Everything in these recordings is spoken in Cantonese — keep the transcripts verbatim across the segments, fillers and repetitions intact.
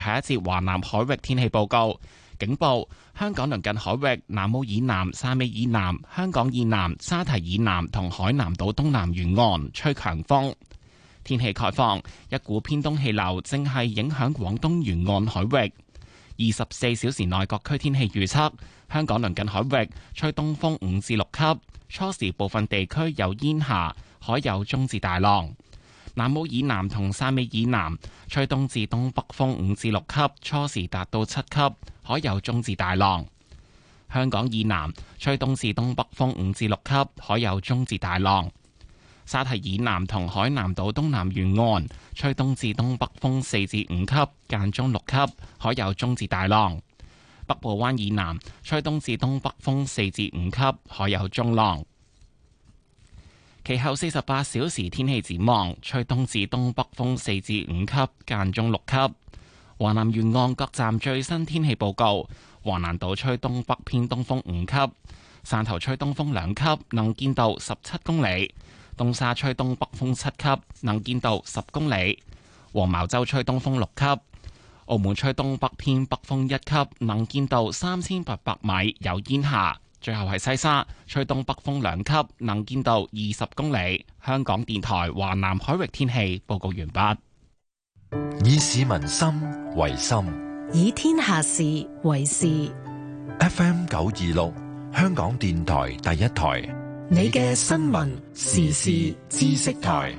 下一節華南海域天氣報告。警報：香港鄰近海域南澳以南、汕尾以南、香港以南、沙提以南同海南島東南沿岸吹強風。天氣概況：一股偏東氣流正係影響廣東沿岸海域。二十四小時內各區天氣預測：香港鄰近海域吹東風五至六級，初時部分地區有煙霞，海有中至大浪。南澳以南同汕尾以南吹東至東北風五至六級，初時達到七級，海有中至大浪。香港以南吹東至東北風五至六級，海有中至大浪。沙提以南同海南島東南沿岸吹東至東北風四至五級，間中六級，海有中至大浪。北部灣以南吹東至東北風四至五級，海有中浪。其後四十八小時天氣展望，吹東至東北風四至五級，間中六級。華南沿岸各站最新天氣報告：華南島吹東北偏東風五級，汕頭吹東風兩級，能見度十七公里；東沙吹東北風七級，能見度十公里；黃茅洲吹東風六級；澳門吹東北偏北風一級，能見度三千八百米，有煙霞。最後係西沙吹東北風兩級，能見度二十公里。香港電台華南海域天氣報告完畢。 以市民心為心， 以天下事為事。 F M 九二六，香港電台第一台， 你嘅新聞時事知識台。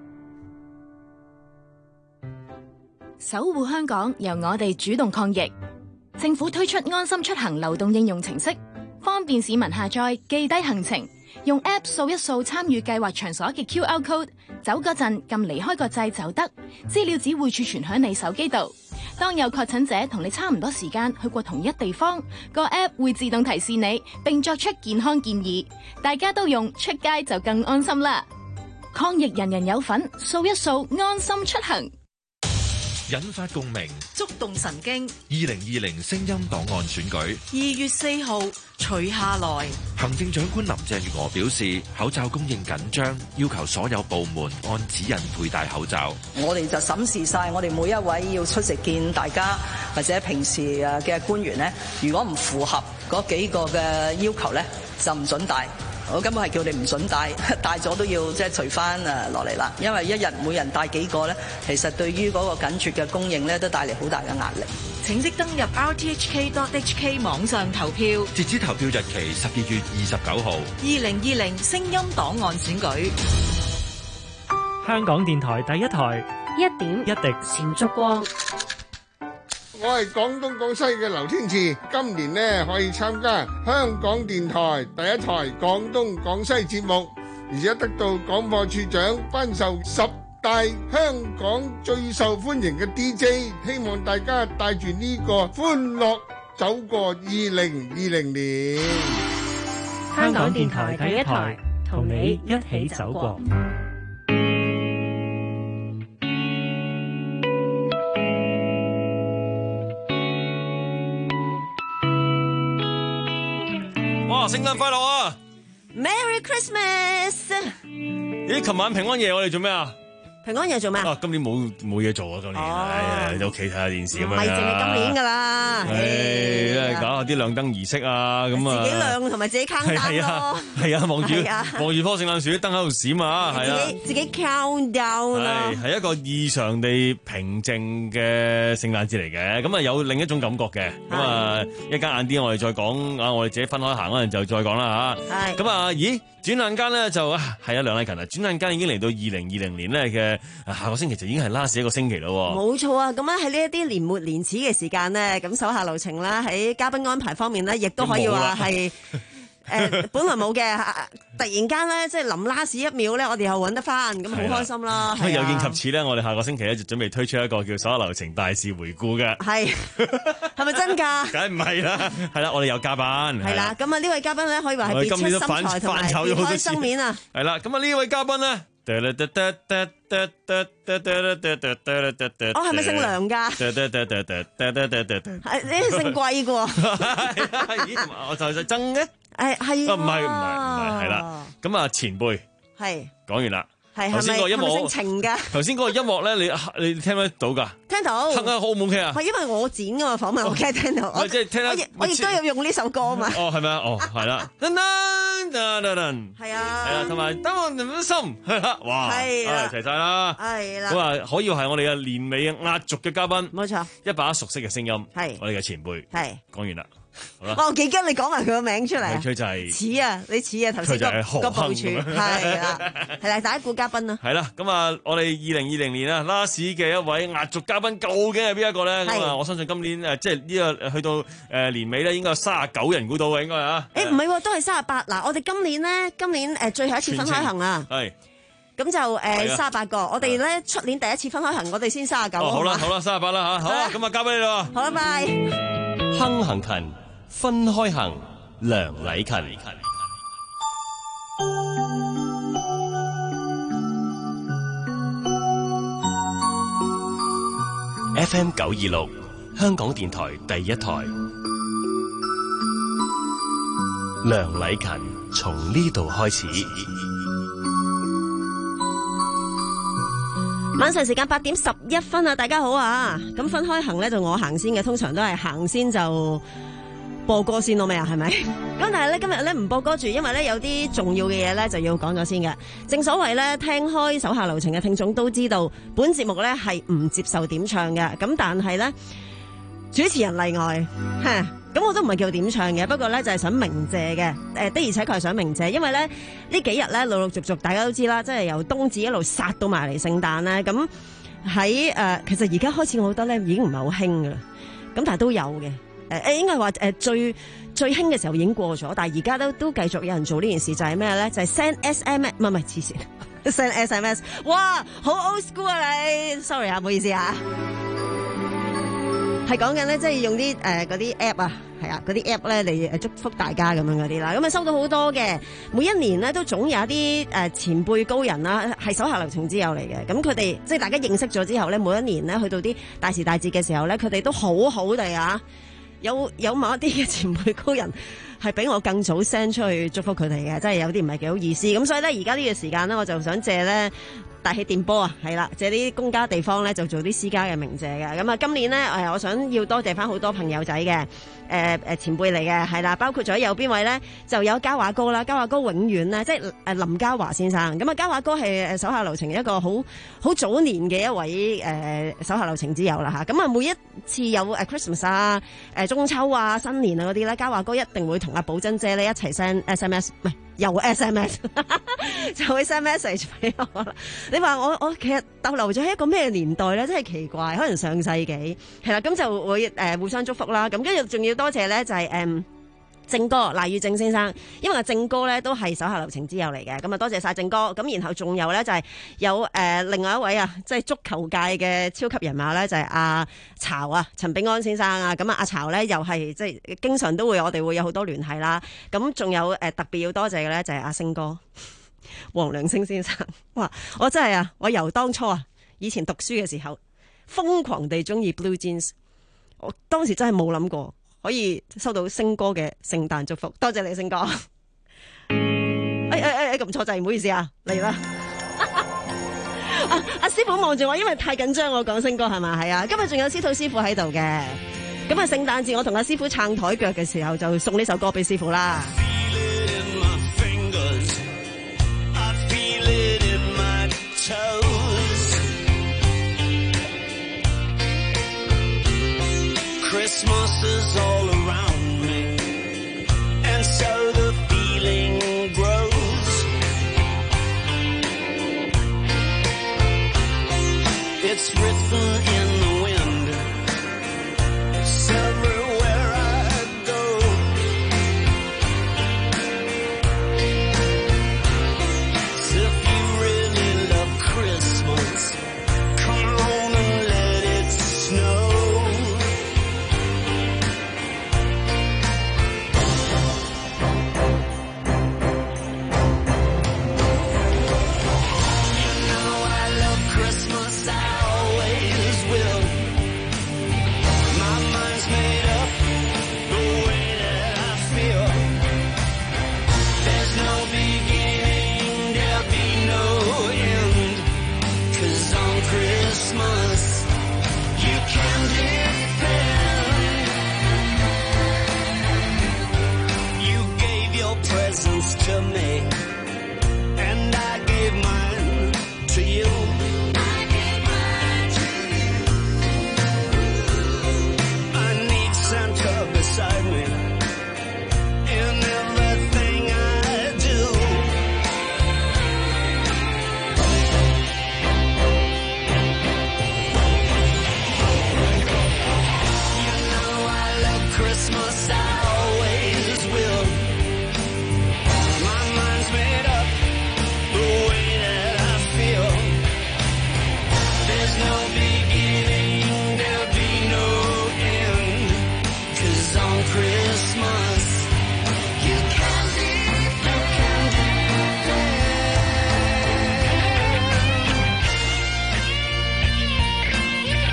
守護香港，由我哋主動抗疫。政府推出安心出行流動應用程式，方便市民下載記低行程，用 App 掃一掃參與計劃場所嘅 Q R code， 走嗰陣撳離開個掣就得，資料只會儲存喺你手機度。當有確診者同你差唔多時間去過同一地方，個 App 會自動提示你，並作出健康建議。大家都用，出街就更安心啦！抗疫人人有份，掃一掃安心出行。 引發共鳴， 觸動神經。 二零二零聲音檔案選舉二月四號除下來。 行政長官林鄭月娥表示，口罩供應緊張，要求所有部門按指引佩戴口罩。 我哋就審視晒我哋每一位要出席見大家或者平時誒嘅官員呢，如果唔符合嗰幾個嘅要求呢，就唔准戴。我根本係叫你唔准戴，戴咗都要即係除翻誒落嚟啦。因為一日每人戴幾個咧，其實對於嗰個緊缺嘅供應咧，都帶嚟好大嘅壓力。 請即登入 r t h k dot h k 網上投票， 截止投票日期十二月二十九號。 二零二零聲音檔案選舉。 香港電台第一台， 一點一滴前燭光。 我係廣東廣西嘅劉天賜，今年呢可以參加香港電台第一台廣東廣西節目，而且得到廣播處長頒授十大香港最受歡迎嘅 D J， 希望大家帶住呢個歡樂走過二零二零年。 香港電台第一台，同你一起走過。 哇！聖誕快樂啊 ！Merry Christmas！ 咦，琴晚平安夜我哋做咩啊？ 平安夜做咩啊？ 今年冇冇嘢做啊！今年喺喺屋企睇下電視咁樣。 唔係淨係今年㗎啦， 係，都係搞下啲亮燈儀式啊，咁啊。 自己亮同埋自己 count down 咯。 係啊，望住望住棵聖誕樹啲燈喺度閃啊，係啊。 自己自己 count down 啦。 係係一個異常地平靜嘅聖誕節嚟嘅，咁啊有另一種感覺嘅。咁啊一間晏啲我哋再講啊，我哋自己分開行嗰陣就再講啦嚇。係。咁啊，咦？轉眼間咧就啊係啊梁麗勤啊，轉眼間已經嚟到二零二零年咧嘅下個星期就已經係 last 一個星期咯。 冇錯啊，咁咧喺呢一啲年末年始嘅時間咧，咁手下留情啦，喺嘉賓安排方面咧，亦都可以話係誒本來冇嘅，突然間咧即係臨 last 一秒咧，我哋又揾得翻，咁好開心啦。 咁有見及此咧，我哋下個星期咧就準備推出一個叫手下留情大事回顧嘅。 係係咪真㗎？ 梗係唔係啦，係啦，我哋有嘉賓。 係啦，咁啊呢位嘉賓咧可以話係別出心裁同埋別開生面啊。係啦，咁啊呢位嘉賓咧。哦， 係咪姓梁㗎？係呢個姓貴㗎。 咦，我就係曾嘅。 誒係。 唔係唔係唔係，係啦。咁啊前輩。 係。 講完啦。 係頭先個音樂， 係咪姓程㗎？ 頭先嗰個音樂咧，你你聽得到㗎？ 聽到。 哼啊，好唔 OK 啊？ 係因為我剪㗎嘛，訪問我梗係聽到。我即係聽得。 我亦我亦都有用呢首歌啊嘛。 哦，係咪啊？哦，係啦。噔噔噔噔噔。係啊。係啦，同埋當我哋心係啦，哇！係啦，齊晒啦。係啦。咁啊，可以係我哋嘅年尾壓軸嘅嘉賓。冇錯。一把熟悉嘅聲音。係。我哋嘅前輩。係。講完啦。好啦，我幾驚你講埋佢個名出嚟。佢就係似啊，你似啊，頭先個個部署係啦，係啦，大家估嘉賓啦。係啦，咁啊，我哋二零二零年啊 last 嘅一位壓軸嘉賓究竟係邊一個咧？咁啊，我相信今年誒，即係呢個去到誒年尾咧，應該有三十九人估到嘅，應該啊。誒唔係，都係三十八。嗱，我哋今年咧，今年誒最後一次分開行啊。係。咁就誒三十八個，我哋咧出年第一次分開行，我哋先三十九。好啦，好啦，三十八啦嚇，好啦，咁啊交俾你啦。好啦，拜。亨行勤。分開行，梁禮勤。F M 九二六，香港電台第一台。梁禮勤從呢度開始。晚上時間八點十一分啊！大家好啊！咁分開行咧就我行先嘅，通常都係行先就。播歌先咯，咩啊？係咪？咁但係咧，今日咧唔播歌住，因為咧有啲重要嘅嘢咧就要講咗先嘅。正所謂咧，聽開手下留情嘅聽眾都知道，本節目咧係唔接受點唱嘅。咁但係咧，主持人例外，吓咁我都唔係叫點唱嘅。不過咧就係想鳴謝嘅。誒的而且確係想鳴謝，因為咧呢幾日咧陸陸續續，大家都知啦，即係由冬至一路殺到埋嚟聖誕咧。咁喺誒，其實而家開始我覺得咧已經唔係好興噶啦。咁但係都有嘅。誒誒，應該話誒最最興嘅時候已經過咗，但係而家都都繼續有人做呢件事，就係咩咧？就係 send S M S， 唔係唔係黐線，send S M S， 哇，好 old school 啊你 ，sorry 啊，唔好意思啊，係講緊咧，即係用啲誒嗰啲 app 啊，係啊，嗰啲 app 咧嚟誒祝福大家咁樣嗰啲啦，咁啊收到好多嘅，每一年咧都總有一啲誒前輩高人啦，係手下留情之友嚟嘅，咁佢哋即係大家認識咗之後咧，每一年咧去到啲大時大節嘅時候咧，佢哋都好好地啊。有有某一啲嘅前輩高人係比我更早 send 出去祝福佢哋嘅，真係有啲唔係幾好意思。咁所以咧，而家呢個時間咧，我就想借咧大氣電波啊，係啦，借啲公家地方咧就做啲私家嘅鳴謝嘅。咁啊，今年咧誒，我想要多謝翻好多朋友仔嘅。誒誒前輩嚟嘅係啦，包括咗有邊位咧，就有嘉華哥啦，嘉華哥永遠咧，即係誒林嘉華先生。咁啊，嘉華哥係誒手下留情一個好好早年嘅一位誒、呃、手下留情之友啦嚇。咁啊，每一次有誒 Christmas 啊、誒中秋啊、新年啊嗰啲咧，嘉華哥一定會同阿寶珍姐咧一齊 send S M S， 唔係又 S M S， 就會 send message 俾我啦。你話我我其實逗留咗喺一個咩年代咧？真係奇怪，可能上世紀係啦，咁就會誒、呃、互相祝福啦。咁跟住仲要多謝咧，就係、是、誒。正哥賴宇正先生，因為阿正哥咧都係手下留情之友嚟嘅，咁啊多謝晒正哥。咁然後仲有咧就係有誒、呃、另外一位啊，即係足球界嘅超級人馬咧，就係阿曹啊，陳炳安先生啊。咁啊阿曹咧又係即係經常都會我哋會有好多聯繫啦。咁仲有誒、呃、特別要多謝嘅咧就係阿星哥黃良星先生。哇！我真係啊，我由當初啊以前讀書嘅時候瘋狂地中意 Blue Jeans， 我當時真係冇諗過可以收到星哥嘅聖誕祝福，多謝你星哥。誒誒誒，撳錯掣，唔好意思啊，嚟啦。阿阿師傅望住我，因為太緊張，我講星哥係嘛？係啊，今日仲有司徒師傅喺度嘅。咁啊，聖誕節我同阿師傅撐台腳嘅時候，就送呢首歌俾師傅啦。 Christmas is all around me, and so the feeling grows. It's written in the wind, so everywhere I go. So if you really love Christmas, come on and let it snow.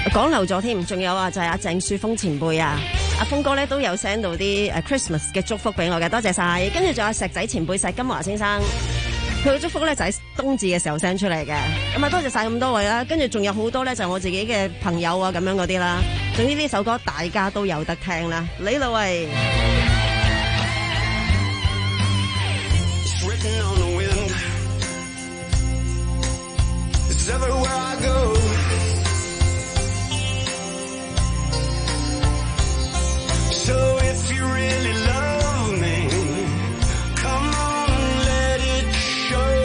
講漏咗添，仲有啊，就係阿鄭樹峰前輩啊，阿峰哥咧都有 send 到啲誒 Christmas 嘅祝福俾我嘅，多謝晒。跟住仲有石仔前輩石金華先生，佢嘅祝福咧就喺冬至嘅時候 send 出嚟嘅，咁啊多謝晒咁多位啦。跟住仲有好多咧就係我自己嘅朋友啊咁樣嗰啲啦。總之呢首歌大家都有得聽啦，李老慧。 Everywhere I go, so if you really love me, come on, let it show.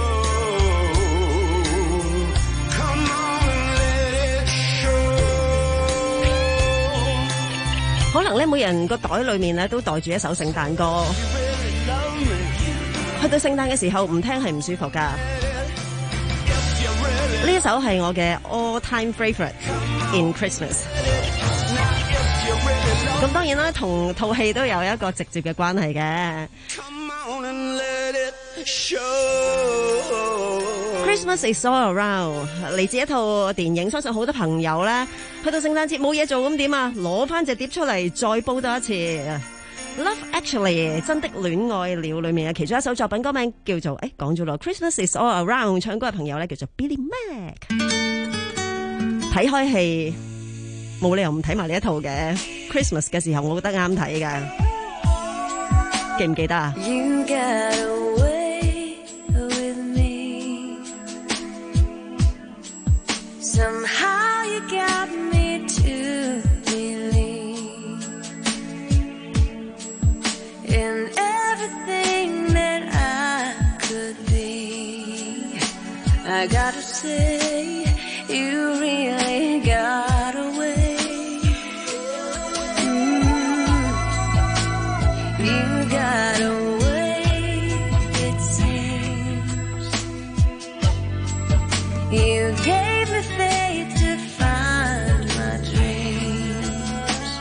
Come on, let it show. 可能咧，每人個袋裏面咧都袋住一首聖誕歌，去到聖誕嘅時候唔聽係唔舒服噶。呢一首係我嘅 all time favorite in Christmas。咁當然啦，同套戲都有一個直接嘅關係嘅。Christmas is all around 嚟自一套電影，相信好多朋友咧去到聖誕節冇嘢做咁點啊？攞翻隻碟出嚟再煲多一次。Love Actually 真的戀愛了裏面嘅其中一首作品歌名叫做誒講咗咯 Christmas is all around， 唱歌嘅朋友咧叫做 Billy Mack。 睇開戲冇理由唔睇埋呢一套嘅 Christmas 嘅時候，我覺得啱睇㗎，記唔記得啊？ You got away with me, somehow you got me to in everything that I could be. I gotta say, you really got away. Mm, you got away, it seems. You gave me faith to find my dreams.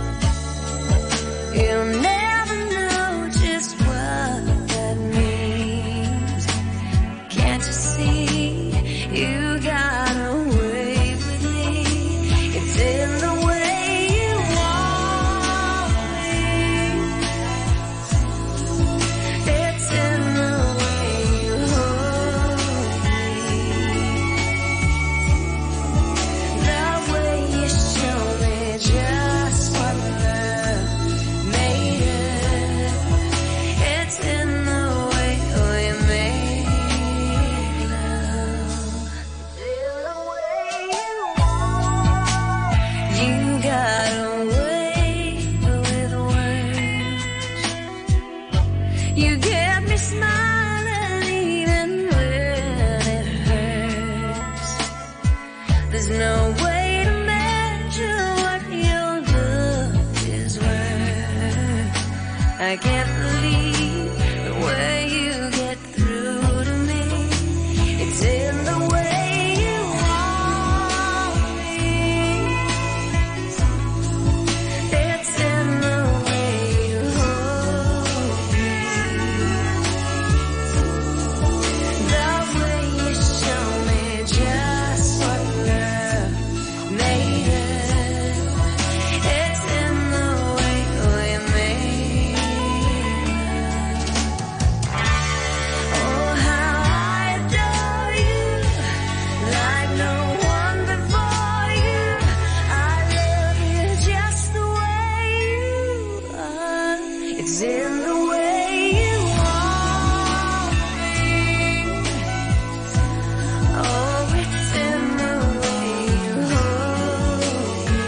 You never you got away with me. It's in the way you want me. It's in the way you hold me. The way you show me just what love made of. It's in the way we made love. You got away with words. You get me smiling even when it hurts. There's no way to measure what your love is worth. I can't believe the way you get through to me. It's in the way you want me. It's in the way you hold me. The way you show me just what love made of. It's in the way we made love. Oh, how I adore you, like no one before you. I love you just the way you are. It's in the way you want me. Oh, it's in the way you hold me.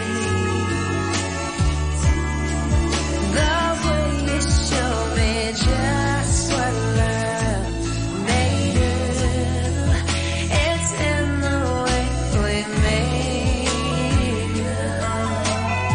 The way you show me just what love made of. It's in the way we made love.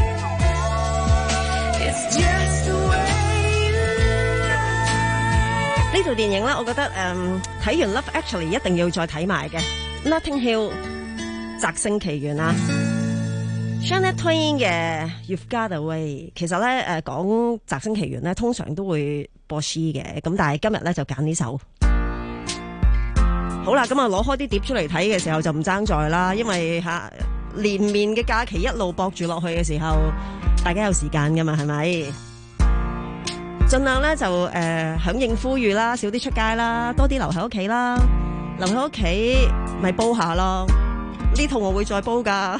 It's just the way you love. 呢套電影咧，我覺得誒睇完 Love Actually 一定要再睇埋嘅 Notting Hill 摘星奇緣啊 Shania Twain 嘅 You've Got Away。 其實咧誒講摘星奇緣咧，通常都會播 She 嘅，咁但係今日咧就揀呢首。好啦，咁啊攞開啲碟出嚟睇嘅時候就唔爭在啦，因為嚇連綿嘅假期一路搏住落去嘅時候，大家有時間噶嘛，係咪？盡量咧就誒、呃、響應呼籲啦，少啲出街啦，多啲留喺屋企啦，留喺屋企咪煲下咯。呢套我會再煲噶。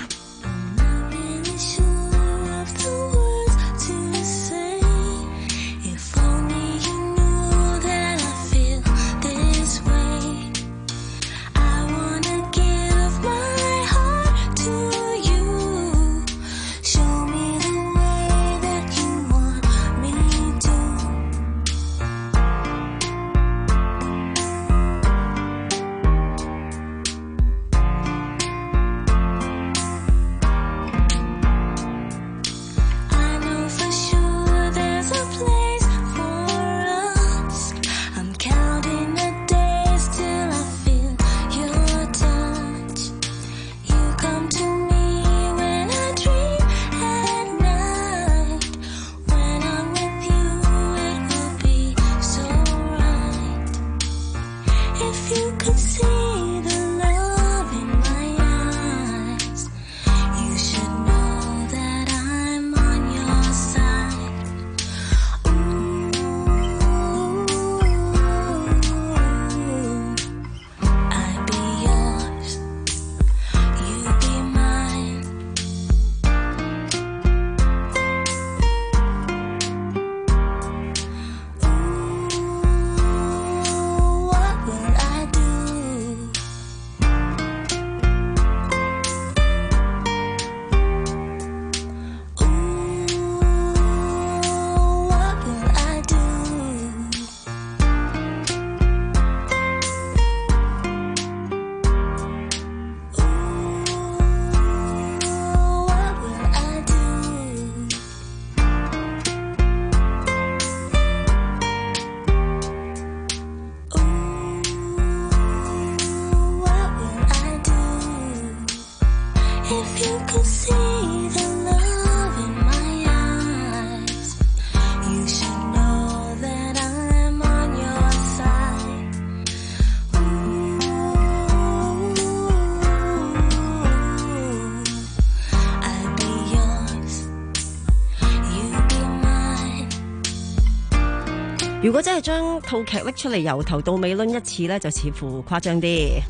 如果真係將套劇拎出嚟由頭到尾掄一次咧，就似乎誇張啲。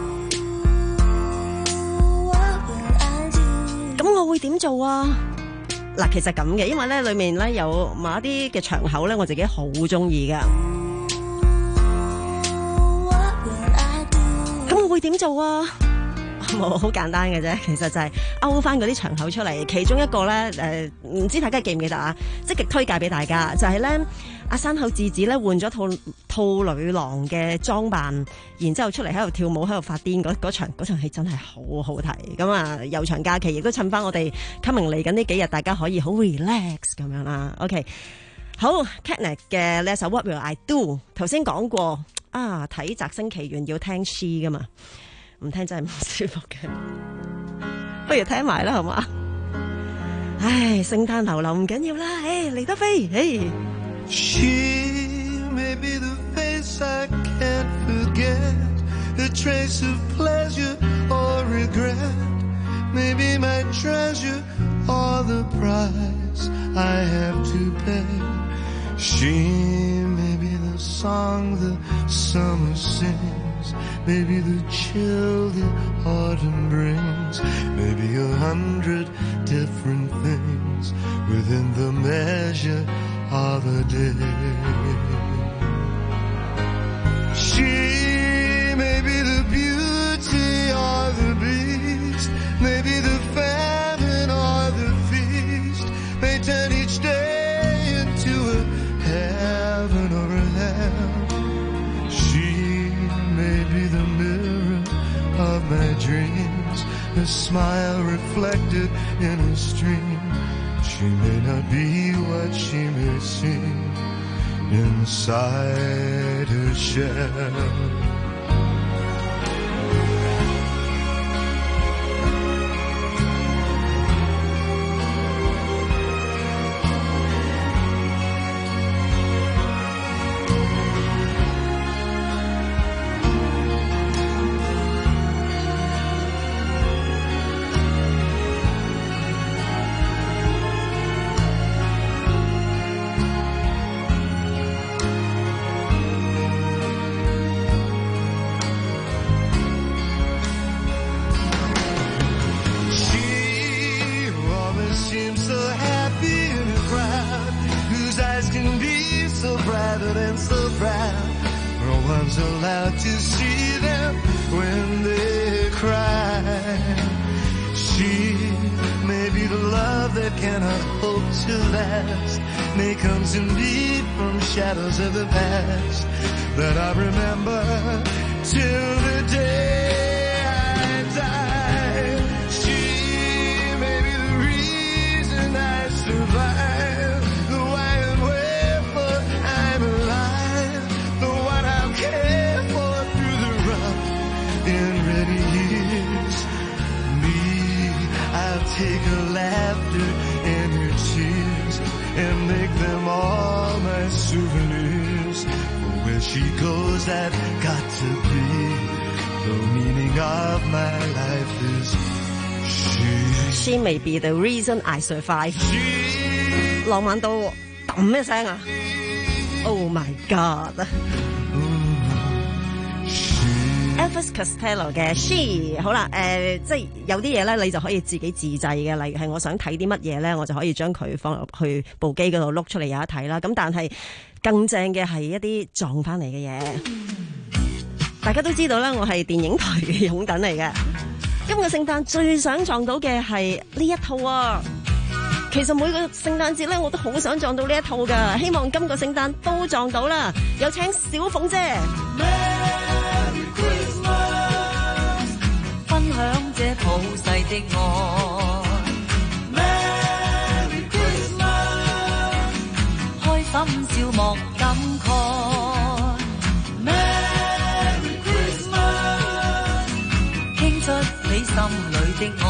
咁我會點做啊？嗱，其實咁嘅，因為咧裏面咧有某一啲嘅場口咧，我自己好中意噶。咁我會點做啊？冇，好簡單嘅啫，其實就係勾翻嗰啲場口出嚟。其中一個咧，誒、呃，唔知大家記唔記得啊？積極推介俾大家，就係、是、咧阿山口智子咧換咗套兔女郎嘅裝扮，然之後出嚟喺度跳舞，喺度發癲，嗰嗰場嗰場戲真係好好睇。咁啊，悠長假期亦都趁翻我哋 coming 嚟緊呢幾日，大家可以好 relax 咁樣啦。OK， 好 Catnet 嘅呢一首 What Will I Do， 頭先講過啊，睇《摘星奇緣》要聽 She 噶嘛。唔聽真係唔舒服嘅，不如聽埋啦，好嘛？唉，聖誕流流唔緊要啦，唉，嚟得飛，唉。 She may be the face I can't forget, a trace of pleasure or regret, maybe my treasure or the price I have to pay. She may be the song the summer sings, maybe the chill the autumn brings, maybe a hundred different things within the measure of a day. She may be the beauty or the beast, maybe the famine or the feast, may turn each day into a heaven or a hell. She may be the mirror of my dreams, a smile reflected in a stream. She may not be what she may seem inside her shell. seems so happy in a crowd whose eyes can be so bright and so proud. No one's allowed to see them when they cry. She may be the love that cannot hope to last, may come to me from shadows of the past that I remember till the day I die. She may be the reason I survive, the why and wherefore I'm alive, the one I'll care for through the rough and ready years. Me, I'll take her laughter and her tears and make them all my souvenirs. For where she goes, I've got to be. The meaning of my life is she. She may be the reason I survive。浪漫到揼一聲啊 ！Oh my God！Elvis Costello 嘅 She 好啦，誒、呃，即係有啲嘢咧，你就可以自己自製嘅，例如係我想睇啲乜嘢咧，我就可以將佢放入去部機嗰度碌出嚟有得睇啦。咁但係更正嘅係一啲撞翻嚟嘅嘢。大家都知道啦，我係電影台嘅擁躉嚟嘅。今個聖誕最想撞到嘅係呢一套啊！其實每個聖誕節咧，我都好想撞到呢一套㗎。希望今個聖誕都撞到啦！有請小鳳姐。 分享這普世的愛 Merry Christmas 開心笑莫感慨 Merry Christmas 傾出你心裏的愛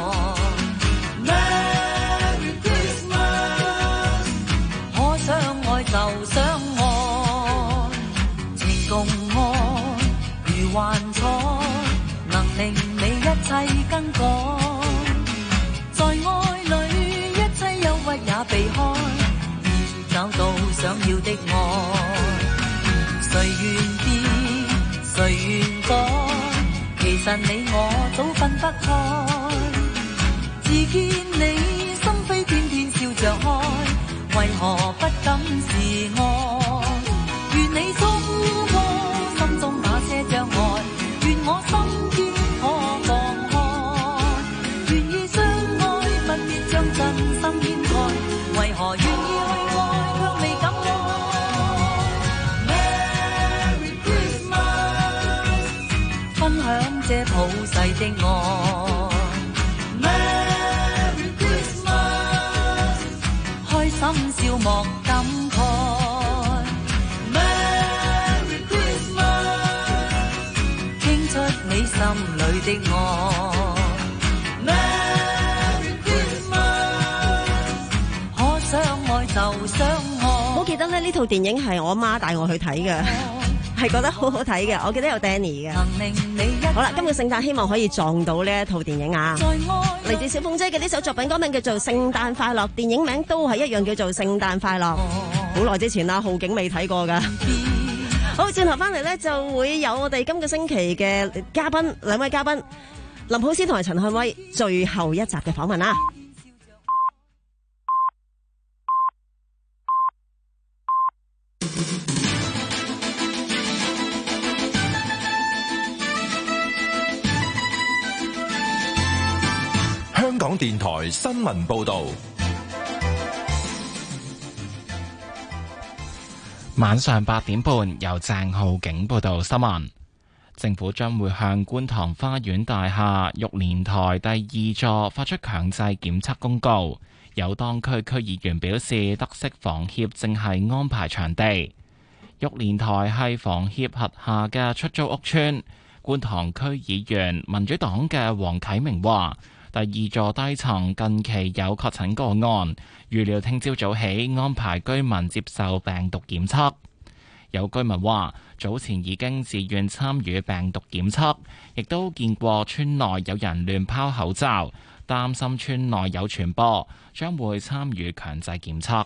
Merry Christmas 可相愛就相愛情共愛如幻彩能令你一切更改，在愛裏一切憂鬱也避開，而找到想要的愛。誰願變，誰願改？其實你我早分不開。自見你心扉天天笑着開，為何不敢示愛？願你衝破心中那些障礙，願我心。為何願意去愛，卻未敢愛 Merry Christmas 分享這普世的愛 Merry Christmas 開心笑莫感慨 Merry Christmas 傾出你心裏的愛我記得咧呢套電影係我媽帶我去睇嘅，係覺得好好睇嘅。我記得有 Danny 嘅。好啦，今個聖誕希望可以撞到呢一套電影啊！嚟自小鳳姐嘅呢首作品，歌名叫做《聖誕快樂》，電影名都係一樣叫做《聖誕快樂》。好耐之前啦，浩景未睇過噶。好，轉頭翻嚟咧就會有我哋今個星期嘅嘉賓，兩位嘉賓林浩思同埋陳漢威最後一集嘅訪問啦。 香港電台新聞報道， 晚上八點半由鄭浩景報道新聞。政府將會向觀塘花園大廈玉蓮台第二座發出強制檢測公告。有當區區議員表示，得悉房協正係安排場地。玉蓮台係房協轄下嘅出租屋邨。觀塘區議員民主黨嘅黃啟明話，第二座低層近期有確診個案，預料聽朝早起安排居民接受病毒檢測。有居民話，早前已經自願參與病毒檢測，亦都見過村內有人亂拋口罩，擔心村內有傳播，將會參與強制檢測。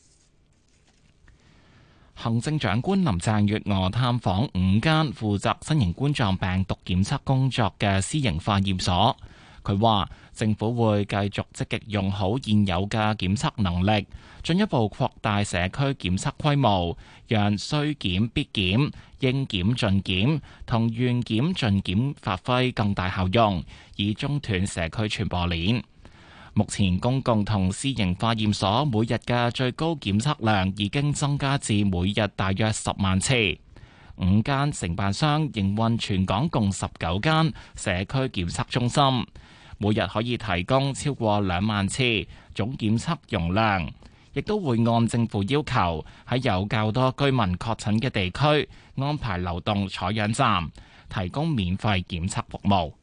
行政長官林鄭月娥探訪五間負責新型冠狀病毒檢測工作嘅私營化驗所。 佢話政府會繼續積極用好現有嘅檢測能力，進一步擴大社區檢測規模，讓須檢必檢、應檢盡檢同願檢盡檢發揮更大效用，以中斷社區傳播鏈。目前公共同私營化驗所每日嘅最高檢測量已經增加至每日大約十萬次。五間承辦商營運全港共十九間社區檢測中心，每日可以提供超過兩萬次總檢測容量，亦都會按政府要求喺有較多居民確診嘅地區安排流動採樣站，提供免費檢測服務。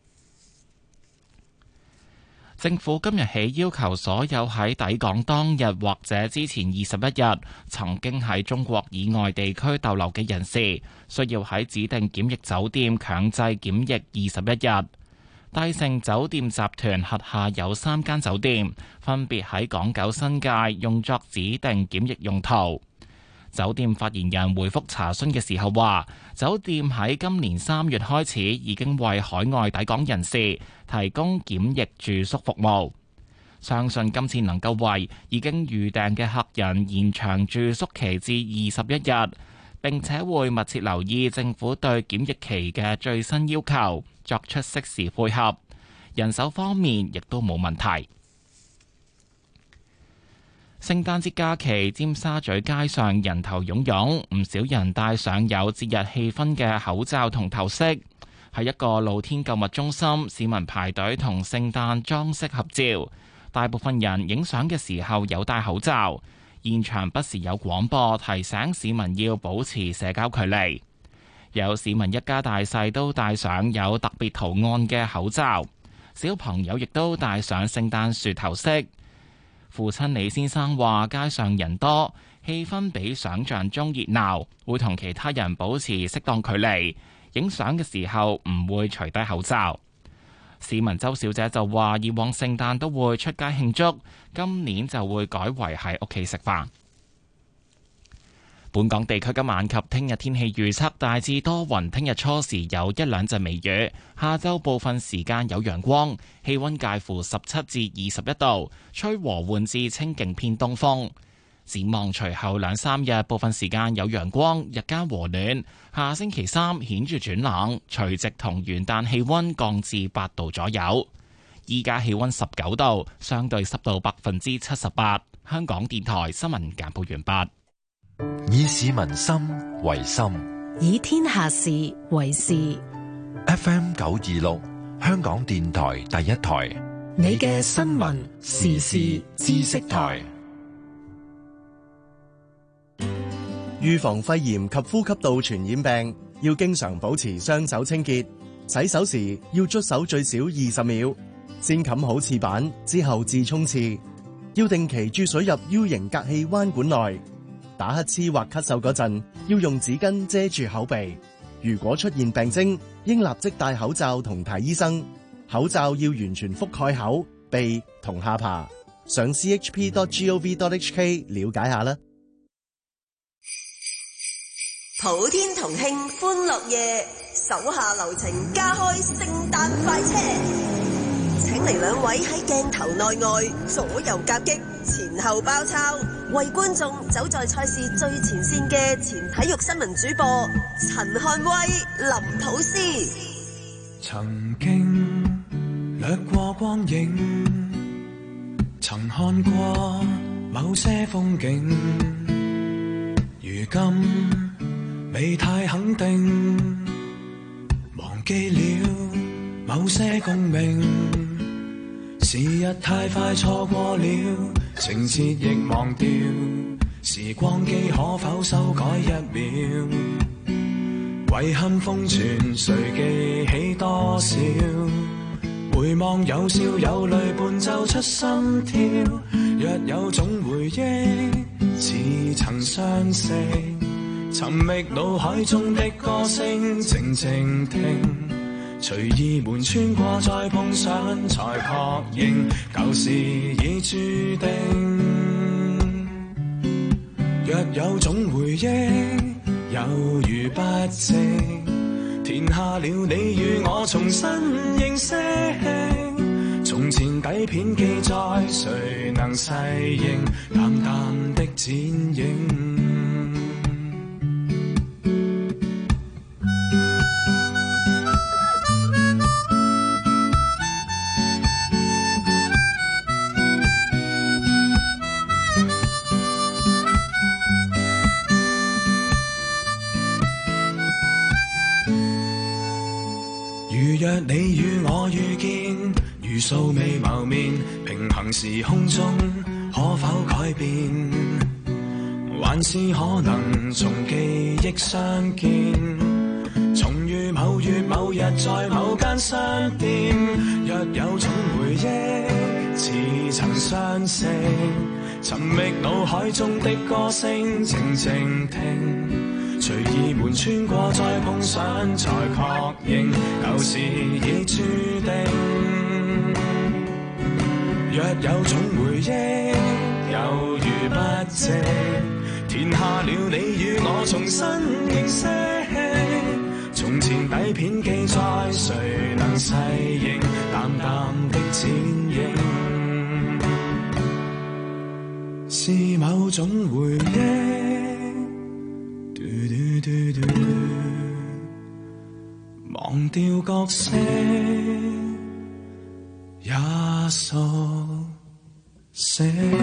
政府今日起要求所有喺抵港當日或者之前二十一日曾經喺中國以外地區逗留嘅人士，需要喺指定檢疫酒店強制檢疫二十一日。帝盛酒店集團轄下有三間酒店，分別喺港九新界用作指定檢疫用途。酒店發言人回覆查詢嘅時候話，酒店喺今年三月開始已經為海外抵港人士提供檢疫住宿服務，相信今次能夠為已經預訂嘅客人延長住宿期至二十一日，並且會密切留意政府對檢疫期嘅最新要求，作出適時配合。人手方面亦都冇問題。聖誕節假期，尖沙咀街上人頭湧湧，唔少人戴上有節日氣氛嘅口罩同頭飾。喺一個露天購物中心，市民排隊同聖誕裝飾合照，大部分人影相嘅時候有戴口罩。現場不時有廣播提醒市民要保持社交距離。有市民一家大細都戴上有特別圖案嘅口罩，小朋友亦都戴上聖誕樹頭飾。父親李先生話：街上人多，氣氛比想象中熱鬧，會同其他人保持適當距離。影相嘅時候唔會除低口罩。市民周小姐就話：以往聖誕都會出街慶祝，今年就會改為喺屋企食飯。本港地區今晚及聽日天氣預測大致多雲，聽日初時有一兩陣微雨，下晝部分時間有陽光，氣溫介乎十七至二十一度，吹和緩至清勁偏東風。展望隨後兩三日，部分時間有陽光，日間和暖。下星期三顯著轉冷，除夕同元旦氣溫降至八度左右。依家氣溫十九度，相對濕度百分之七十八。香港電台新聞簡報完畢。 以市民心為心， 以天下事為事。 F M 九二六，香港電台第一台， 你嘅新聞時事知識台。 預防肺炎及呼吸道傳染病，要經常保持雙手清潔。洗手時要捽手最少二十秒，先冚好廁板，之後至沖廁。要定期注水入 U 型隔氣彎管內。打乞嗤或咳嗽嗰陣，要用紙巾遮住口鼻。如果出現病徵，應立即戴口罩同睇醫生。口罩要完全覆蓋口、鼻同下巴。上 c h p dot gov dot h k 了解下啦。 普天同慶歡樂夜，手下留情加開聖誕快車，請嚟兩位喺鏡頭內外左右夾擊，前後包抄，為觀眾走在賽事最前線嘅前體育新聞主播陳漢威、林普斯。 曾經掠過光影，曾看過某些風景，如今未太肯定，忘記了某些共鳴，時日太快錯過了，情節亦忘掉，時光機可否修改一秒？遺憾封存，誰記起多少？回望有笑有淚伴奏出心跳，若有種回憶似曾相識，尋覓腦海中的歌聲，靜靜聽，隨意門穿過再碰上，才確認舊事已注定。若有種回憶猶如筆跡，填下了你與我重新認識， 從前底片記載，誰能細認淡淡的剪影？如若你與我遇見，如素未謀面，平行時空中可否改變？還是可能從記憶相見，重遇某月某日在某間商店，若有種回憶似曾相識，尋覓腦海中的歌聲，靜靜聽，隨意門穿過再碰上，才確認舊事已注定。若有種回憶猶如筆跡，填下了你與我重新認識。從前底片記載，誰能細認淡淡的剪影？是某種回憶，嘟嘟嘟嘟，忘掉角色也熟悉。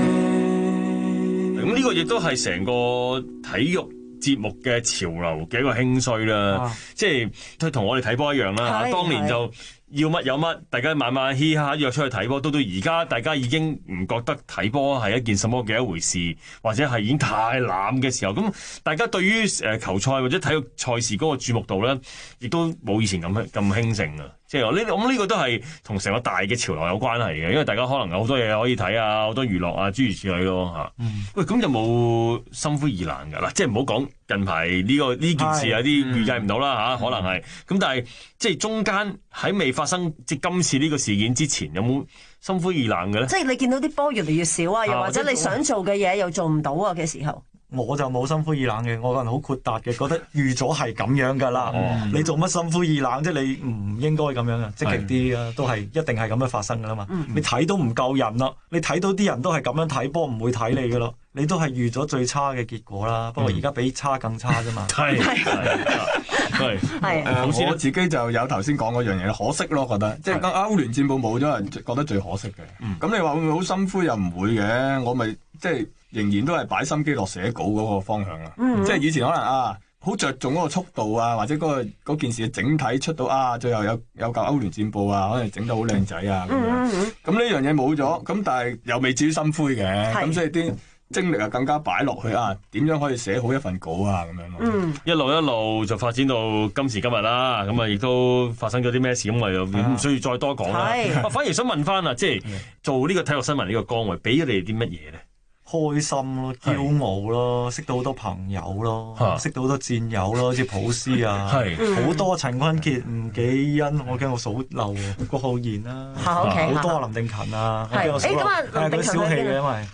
咁呢個亦都係成個體育節目嘅潮流嘅一個興衰啦，啊、即係都同我哋睇波一樣啦。當年就要乜有乜，大家晚晚嘻哈約出去睇波，到到而家大家已經唔覺得睇波係一件什麼嘅一回事，或者係已經太濫嘅時候，咁大家對於誒球賽或者體育賽事嗰個注目度咧，亦都冇以前咁咁興盛啊！即係我呢，咁呢個都係同成個大嘅潮流有關係嘅，因為大家可能有好多嘢可以睇啊，好多娛樂啊，諸如此類咯嚇。嗯、喂，咁有冇心灰意冷㗎嗱？即係唔好講近排呢個呢件事有啲預計唔到啦嚇，可能係咁，但係即係中間喺未發生即係今次呢個事件之前，有冇心灰意冷嘅咧？ 即係你見到啲波越嚟越少啊，又或者你想做嘅嘢又做唔到啊嘅時候。 我就冇心灰意冷嘅，我個人好豁達嘅，覺得預咗係咁樣噶啦。嗯、你做乜心灰意冷？即係你唔應該咁樣啊，積極啲啊，都係一定係咁樣發生噶啦嘛。嗯、你睇都唔夠人啦，你睇到啲人都係咁樣睇波，唔會睇你噶咯。你都係預咗最差嘅結果啦。不過而家比差更差啫嘛。係係係。我自己就有頭先講嗰樣嘢，可惜咯，覺得即係歐聯戰報冇咗人，覺得最可惜嘅。咁、嗯、你話會唔會好心灰？又唔會嘅，我咪即係。仍然都係擺心機落寫稿嗰個方向啊！嗯、即係以前可能啊，好着重嗰個速度啊，或者嗰、嗰個件事嘅整體出到啊，最後有有嚿歐聯戰報啊，可能整得好靚仔啊咁樣。咁呢樣嘢冇咗，咁但係又未至於心灰嘅。咁所以啲精力啊更加擺落去啊，點樣可以寫好一份稿啊咁樣咯。嗯、 一路一路就發展到今時今日啦。咁啊，亦都發生咗啲咩事咁，我又唔需要再多講啦。我反而想問翻啊，即係做呢個體育新聞呢個崗位，俾咗你哋啲乜嘢咧？ 開心咯，驕傲咯，識到好多朋友咯，啊、識到好多戰友咯，好似普斯啊，好是多陳坤傑、吳紀恩，我驚我數漏喎，郭浩然啦，好、啊 okay, 多林定勤啊，係，誒咁啊，林定勤喺邊？因為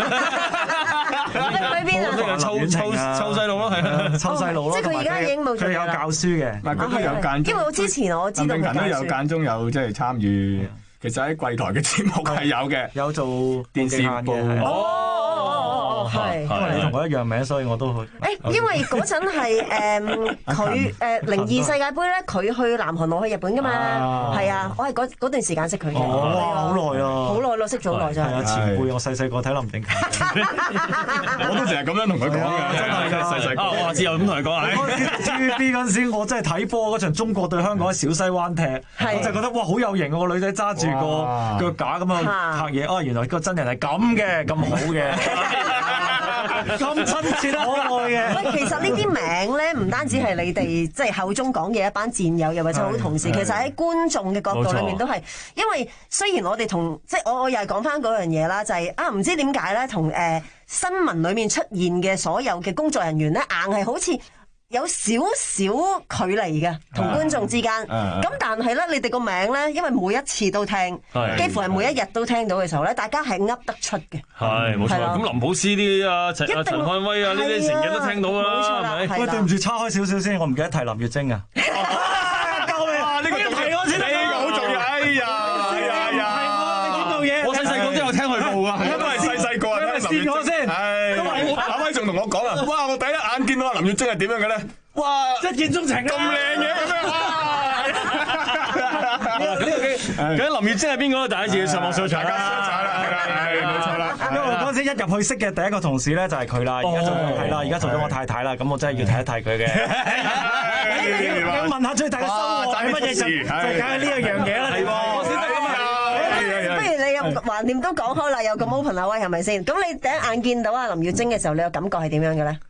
喺邊啊？ 抽抽抽細路咯，係啊， 抽細路咯， 即係佢而家已經冇做啦。佢有教書嘅， 唔係佢都有間， 因為我之前我知道林定勤都有間中有即係參與，其實喺櫃台嘅節目係有嘅， 有做電視報。 係， 因為你同我一樣名，所以我都去。 誒，因為嗰陣係誒佢誒零二世界盃咧，佢去南韓，我去日本噶嘛，係啊，我係嗰嗰段時間識佢嘅。 哇，好耐啊！好耐咯，識咗好耐咋。 係啊，前輩，我細細個睇林定勤， 我都成日咁樣同佢講嘅，真係細細個。 啊，我之後咁同佢講啊。 T V B 嗰陣時，我真係睇波嗰場中國對香港喺小西灣踢，我就覺得哇好有型喎，個女仔揸住個腳架咁樣拍嘢，啊原來個真人係咁嘅，咁好嘅。咁親切可愛嘅。 喂，其實呢啲名咧，唔單止係你哋即係口中講嘅一班戰友，又或者好同事，其實喺觀眾嘅角度裏面都係，因為雖然我哋同即係我我又係講翻嗰樣嘢啦，就係、是、啊唔知點解咧，同誒、呃、新聞裏面出現嘅所有嘅工作人員咧，硬係好似有少少距離嘅同觀眾之間，咁、uh, uh, uh, 但係咧，你哋個名咧，因為每一次都聽，uh, 幾乎係每一日都聽到嘅時候咧，uh, 大家係噏得出嘅。係冇錯，咁林普斯啲啊，陳啊陳漢威啊，呢啲成日都聽到啦，係咪？ 喂，對唔住，岔開少少先，我唔記得提林月晶啊。救命！呢個提我先，呢個好重要。哎呀，哎呀， 林月晶， 試我先係都係阿威仲同我講啊，哇！我第一眼見到阿林月晶係點樣嘅咧？哇！ 一見鐘情啊！ 咁靚嘅咁樣啊！ 呢個究竟林月晶係邊個？大家自己上網搜查啦， 係啦，係冇錯啦。 因為我嗰陣時一入去識嘅第一個同事咧就係佢啦，而家做係啦，而家做咗我太太啦，咁我真係要睇一睇佢嘅。要問下最大嘅收穫係乜嘢就就梗係呢一樣嘢啦，係喎。先得咁啊！ 不如你又橫掂都講開啦，有咁 open 啊，喂，係咪先？咁你第一眼見到阿林月晶嘅時候，你個感覺係點樣嘅咧？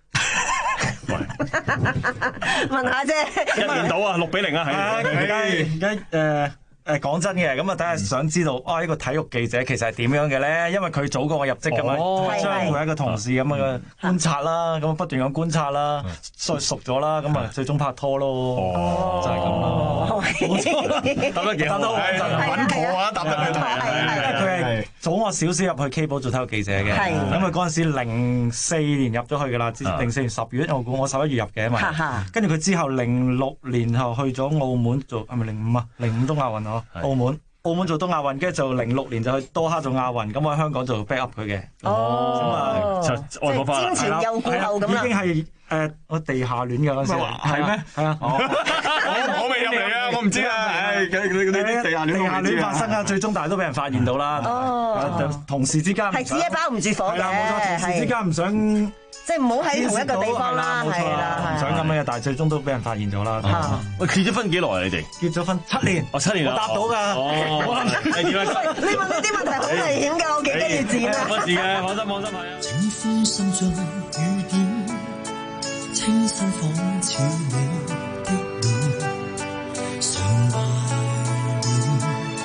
問下啫， 一見到啊，六比零啊，係而家而家誒。誒講真嘅，咁啊，等下想知道啊，呢個體育記者其實係點樣嘅咧？因為佢早過我入職咁樣，將每一個同事咁嘅觀察啦，咁不斷咁觀察啦，熟熟咗啦，咁啊最終拍拖咯，就係咁咯。冇錯，答得幾好，穩妥啊，答得佢係。因為佢係早我少少入去 K 寶做體育記者嘅，咁佢嗰陣時零四年入咗去㗎啦，零四年十月，我估我十一月入嘅嘛，跟住佢之後零六年後去咗澳門做，係咪零五啊？零五東亞運啊！澳門，澳門做東亞運，跟住就零六年就去多哈做亞運，咁我喺香港做 back up 佢嘅。哦，咁啊，就外國化啦， 即係先前又顧後咁啦。 已經係誒我地下戀嘅嗰陣時，係咩？係啊， 我我未入嚟啊，我唔知啊。唉，佢佢啲地下戀， 地下戀發生啊，最終但係都俾人發現到啦。哦，同事之間係紙一包唔住火嘅， 係啦，冇錯，同事之間唔想。 即係唔好喺同一個地方啦，係啦， 唔想咁樣嘅，但係最終都俾人發現咗啦。 喂，結咗婚幾耐啊？你哋結咗婚七年， 哦七年我答到㗎。 哦，係點啊？ 你問呢啲問題好危險㗎，我幾跟住剪啊！ 冇事嘅，放心放心係啊。 清風滲進雨點，清新仿似你的臉，常懷念。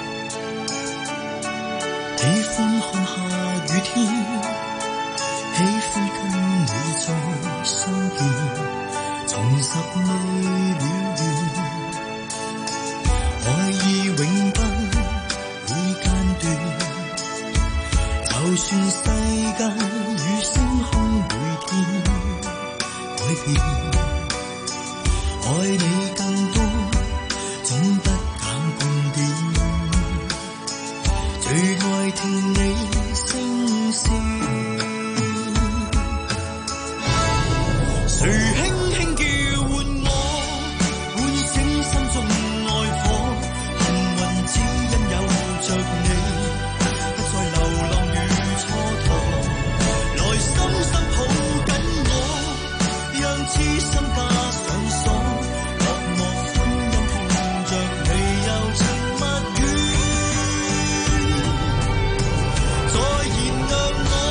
喜歡看下雨天，喜歡跟你再相見，重拾未了緣，愛意永不會間斷。就算世間與星空每天改變，愛你更多總不減半點。最愛聽你聲線。誰輕輕叫喚我，喚醒心中愛火。幸運只因有着你，不再流浪與蹉跎。來深深抱緊我，讓痴心加上鎖。落寞歡欣聽着你柔情蜜語，再燃亮我。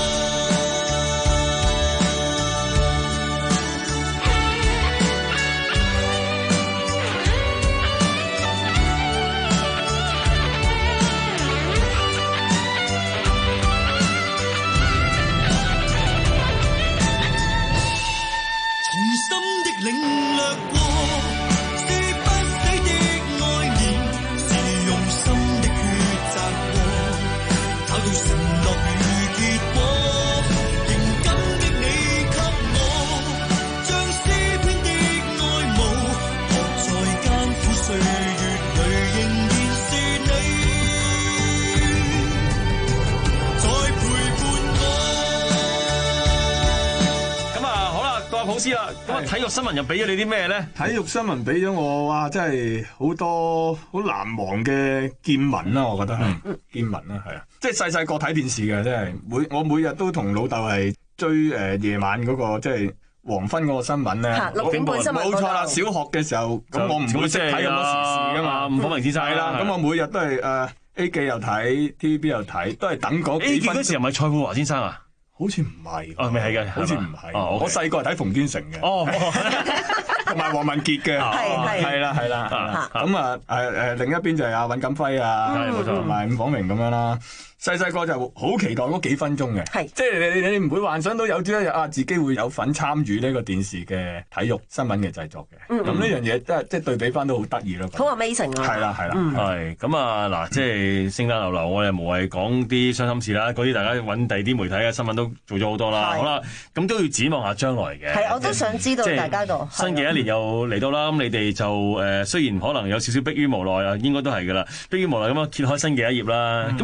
咁啊，體育新聞又俾咗你啲咩咧？ 體育新聞俾咗我，哇！真係好多好難忘嘅見聞啦，我覺得係、嗯、見聞啦，係啊！即係細細個睇電視嘅，真係每我每日都同老豆係追誒夜、呃、晚嗰、嗰個即係黃昏嗰個新聞咧。 六點半新聞冇錯啦，小學嘅時候咁我唔會識睇咁多時事噶嘛， 吳鳳明先生啦。 咁我每日都係誒、呃、A 記又睇 T V B 又睇，都係等嗰幾分。 A 記嗰時係咪蔡富華先生啊？ 好似唔係， 哦，未係嘅， 好似唔係。 哦， 我細個係睇馮堅成嘅， 哦， 同埋黃文傑嘅，係係啦係啦。咁啊誒誒，另一邊就係阿尹錦輝啊，冇錯，同埋伍晃明咁樣啦。細細個就好期待嗰幾分鐘嘅，係即係你你你唔會幻想到有朝一日啊自己會有份參與呢個電視嘅體育新聞嘅製作嘅。咁呢樣嘢即係即係對比翻都好得意咯。 好 amazing 啊！ 係啦係啦， 係咁啊嗱，即係聖誕流流，我哋無謂講啲傷心事啦。嗰啲大家揾第二啲媒體嘅新聞都做咗好多啦。好啦，咁都要展望下將來嘅。 係，我都想知道大家個新嘅一年又嚟到啦。咁你哋就誒雖然可能有少少迫於無奈啊，應該都係噶啦，迫於無奈咁樣揭開新嘅一頁啦。咁啊〜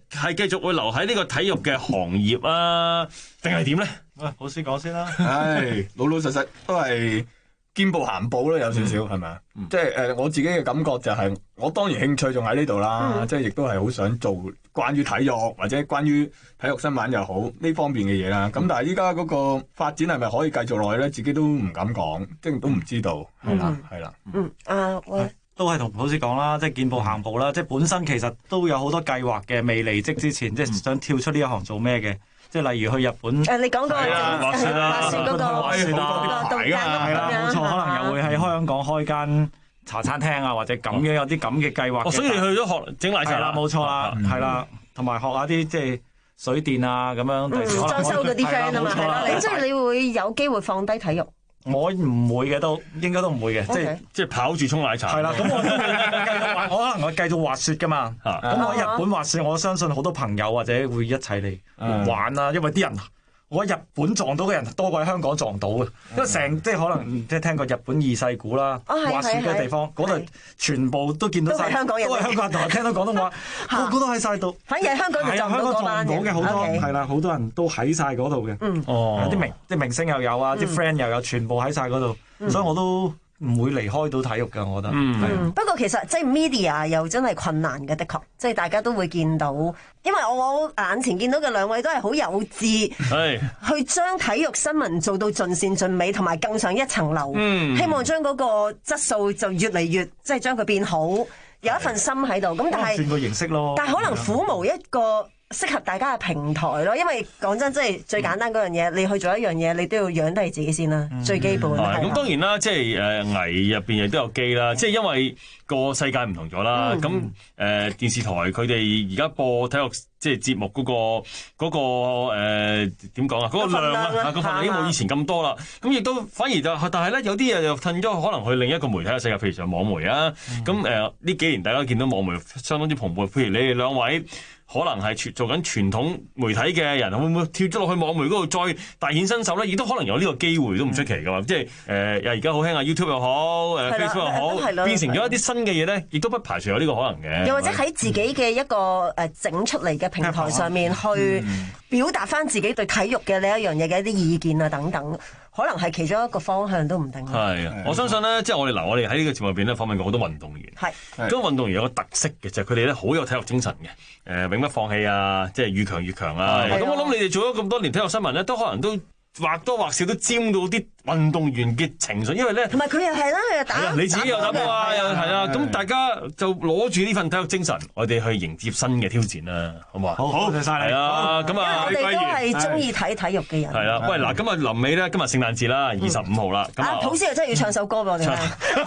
係繼續會留喺呢個體育嘅行業啊，定係點咧？ 喂，老師講先啦。 唉，老老實實都係見步行步啦，有少少係咪啊？即係誒，我自己嘅感覺就係，我當然興趣仲喺呢度啦，即係亦都係好想做關於體育或者關於體育新聞又好呢方面嘅嘢啦。咁但係依家嗰個發展係咪可以繼續落去咧？自己都唔敢講，即係都唔知道，係啦，係啦。 嗯，啊喂。 都係同老師講啦，即係見步行步啦，即係本身其實都有好多計劃嘅，未離職之前，即係想跳出呢一行做咩嘅，即係例如去日本。 誒，你講個滑雪啦， 滑雪嗰個滑雪啦， 度假係啦，冇錯，可能又會喺香港開間茶餐廳啊，或者咁樣有啲咁嘅計劃。 哦，所以你去咗學整奶茶啦，冇錯啦，係啦，同埋學下啲即係水電啊咁樣。 嗯，裝修嗰啲 friend 啊嘛，係啦，你即係你會有機會放低體育。 我唔會嘅，都應該都唔會嘅，即係即係跑住沖奶茶。 係啦，咁我都會繼續滑，我可能我繼續滑雪噶嘛。咁我喺日本滑雪，我相信好多朋友或者會一齊嚟玩啊，因為啲人。我喺日本撞到嘅人多過喺香港撞到嘅，因為成即係可能即係聽過日本二世古啦，滑雪嘅地方嗰度全部都見到晒， 都係香港人， 都係香港人同我聽到廣東話，個個都喺晒度。 反而喺香港就撞唔到嗰班嘅， 香港撞唔到嘅好多係啦，好多人都喺晒嗰度嘅。嗯，哦，啲明啲明星又有啊，啲 friend 又有，全部喺晒嗰度，所以我都唔會離開到體育㗎，我覺得。 嗯，不過其實即係 media 又真係困難嘅，的確，即係大家都會見到，因為我眼前見到嘅兩位都係好有志，去將體育新聞做到盡善盡美，同埋更上一層樓。嗯，希望將嗰個質素就越嚟越，即係將佢變好，有一份心喺度。咁但係轉個形式咯， 但係可能苦無一個適合大家嘅平台咯，因為講真，即係最簡單嗰樣嘢，你去做一樣嘢，你都要養得起自己先啦，最基本。 咁當然啦，即係誒危入邊亦都有機啦，即係因為個世界唔同咗啦。咁誒電視台佢哋而家播體育即係節目嗰個嗰個誒點講啊？嗰個量啊，個份量已經冇以前咁多啦。咁亦都反而就，但係咧有啲嘢又褪咗，可能去另一個媒體嘅世界，譬如上網媒啊。咁誒呢幾年大家見到網媒相當之蓬勃，譬如你哋兩位。可能係做緊傳統媒體嘅人，會唔會跳咗落去網媒嗰度再大顯身手咧？亦都可能有呢個機會，都唔出奇噶嘛。嗯、即係誒，又而家好興啊 YouTube 又好，誒 Facebook 又好，變成咗一啲新嘅嘢咧，亦都不排除有呢個可能嘅。 又或者喺自己嘅一個誒整出嚟嘅平台上面去表達翻自己對體育嘅呢一樣嘢嘅一啲意見啊等等。可能係其中一個方向都唔定。 係，我相信咧，即係我哋嗱，我哋喺呢個節目入邊咧訪問過好多運動員。係，咁運動員有個特色嘅就係佢哋咧好有體育精神嘅，誒永不放棄啊，即係越強越強啊。咁我諗你哋做咗咁多年體育新聞咧，都可能都或多或少都沾到啲運動員嘅情緒，因為咧， 同埋佢又係啦，佢又打， 你自己又打波啊，又係啊，咁大家就攞住呢份體育精神，我哋去迎接新嘅挑戰啦，好唔好啊？ 好，好，多謝晒你。 係啊，咁啊， 我哋都係中意睇體育嘅人。 係啦，喂，嗱，今日臨尾咧，今日聖誕節啦，二十五號啦。 啊，普師又真係要唱首歌俾我哋聽。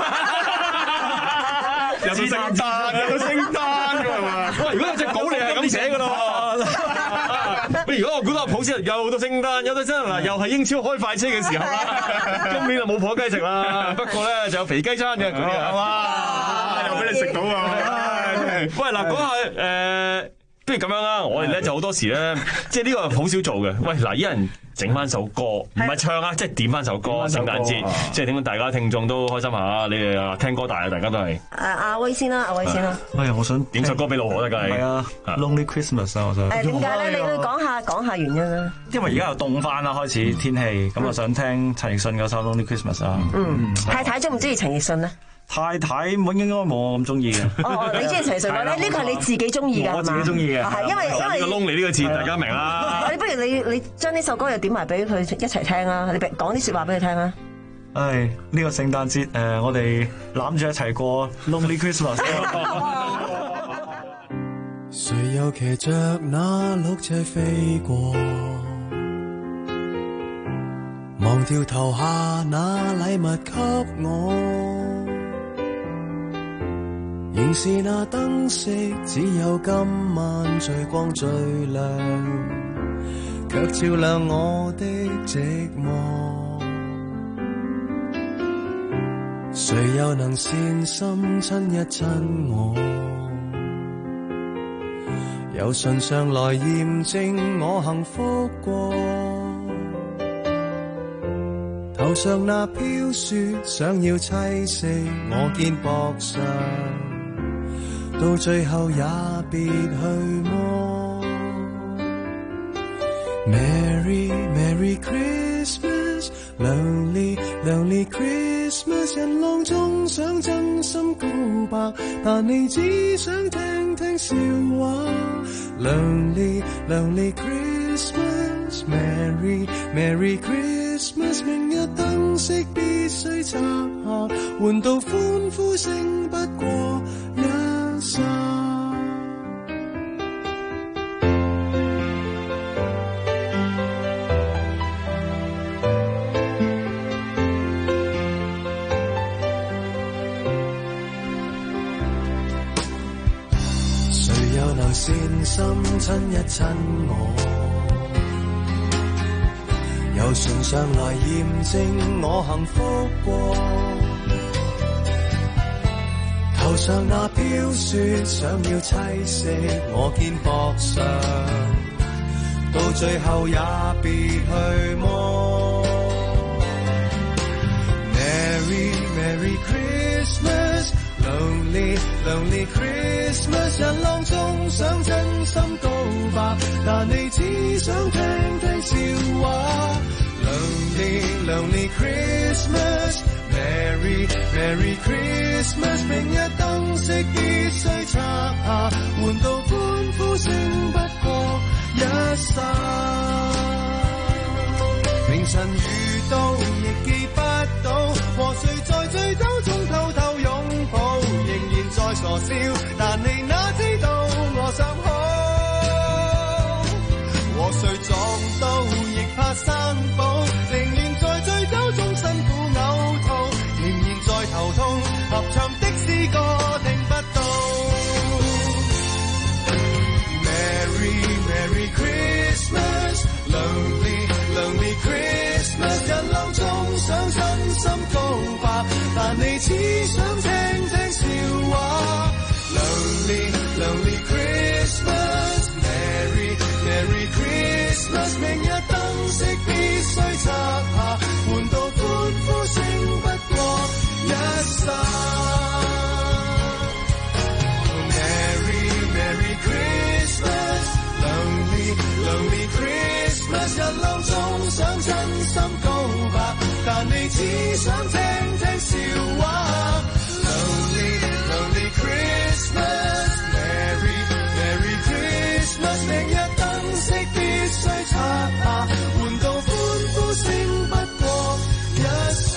有到聖誕，有到聖誕㗎嘛？喂，如果有隻稿你係咁寫㗎咯。喂，如果我估到普師又到聖誕，又到聖誕，又係英超開快車嘅時候啦。今年就冇火雞食啦，不過咧就有肥雞餐嘅，係嘛？又俾你食到啊！喂，嗱，講下誒。不如咁樣啦，我哋咧就好多時咧，即係呢個好少做嘅。喂，嗱，一人整翻首歌，唔係唱啊，即係點翻首歌，聖誕節，即係點樣大家聽眾都開心下。你哋啊聽歌大啊，大家都係。誒阿威先啦，阿威先啦。 哎呀，我想點首歌俾老婆得㗎。係啊 ，Lonely Christmas 啊，我想。 誒點解咧？你去講下講下原因啦。 因為而家又凍翻啦，開始天氣，咁我想聽陳奕迅嗰首 Lonely Christmas 啊。 嗯，太太中唔中意陳奕迅咧？ 太太冇應該冇我咁中意嘅。 哦，你中意陳奕迅咧？呢個係你自己中意㗎， 我自己中意嘅。 係因為因為呢個窿嚟呢個字大家明啦。 你不如你你將呢首歌又點埋俾佢一齊聽啦，你講啲説話俾佢聽啦。 唉，呢個聖誕節誒，我哋攬住一齊過 Lonely Christmas。 誰又騎着那綠車飛過？忘掉投下那禮物給我，仍是那燈飾，只有今晚最光最亮，卻照亮我的寂寞。誰又能善心親一親我？由唇上來驗證我幸福過。頭上那飄雪想要棲息我肩膊上，到最後也別去麼？ Merry Merry Christmas， Lonely Lonely Christmas， 人浪中想真心告白，但你只想聽聽笑話。Lonely Lonely Christmas，Merry Merry Christmas， 明日燈飾必須拆下，換到歡呼聲不過一剎。善心親一親我，由唇上來驗證我幸福過。頭上那飄雪想要棲息我肩膊上，到最後也別去摸。Merry Merry Christmas，Lonely Lonely Christmas， 人浪中想真心告白，但你只想聽聽笑話。Lonely Lonely Christmas，Merry Merry Christmas， 明日燈飾必須拆下，換到歡呼聲不過一剎。明晨遇到亦記不到，和誰在醉酒中偷偷擁抱，仍然在傻笑，但你哪知道我想好。和誰撞到亦怕生保，寧願在醉酒中辛苦嘔吐，仍然在頭痛，合唱的詩歌聽不到。Merry Merry Christmas，Lonely Lonely Christmas， 人浪中想真心告白，但你只想聽聽笑話。Lonely Lonely Christmas，Merry Merry Christmas， 明日燈飾必須拆下，換到歡呼聲不過一剎。Merry Merry Christmas，Lonely Lonely Christmas， 人浪中想真心告白，但你只想聽聽笑話。Lonely Lonely Christmas，Merry Merry Christmas， 明日燈飾必須拆下，換到歡呼聲不過一剎，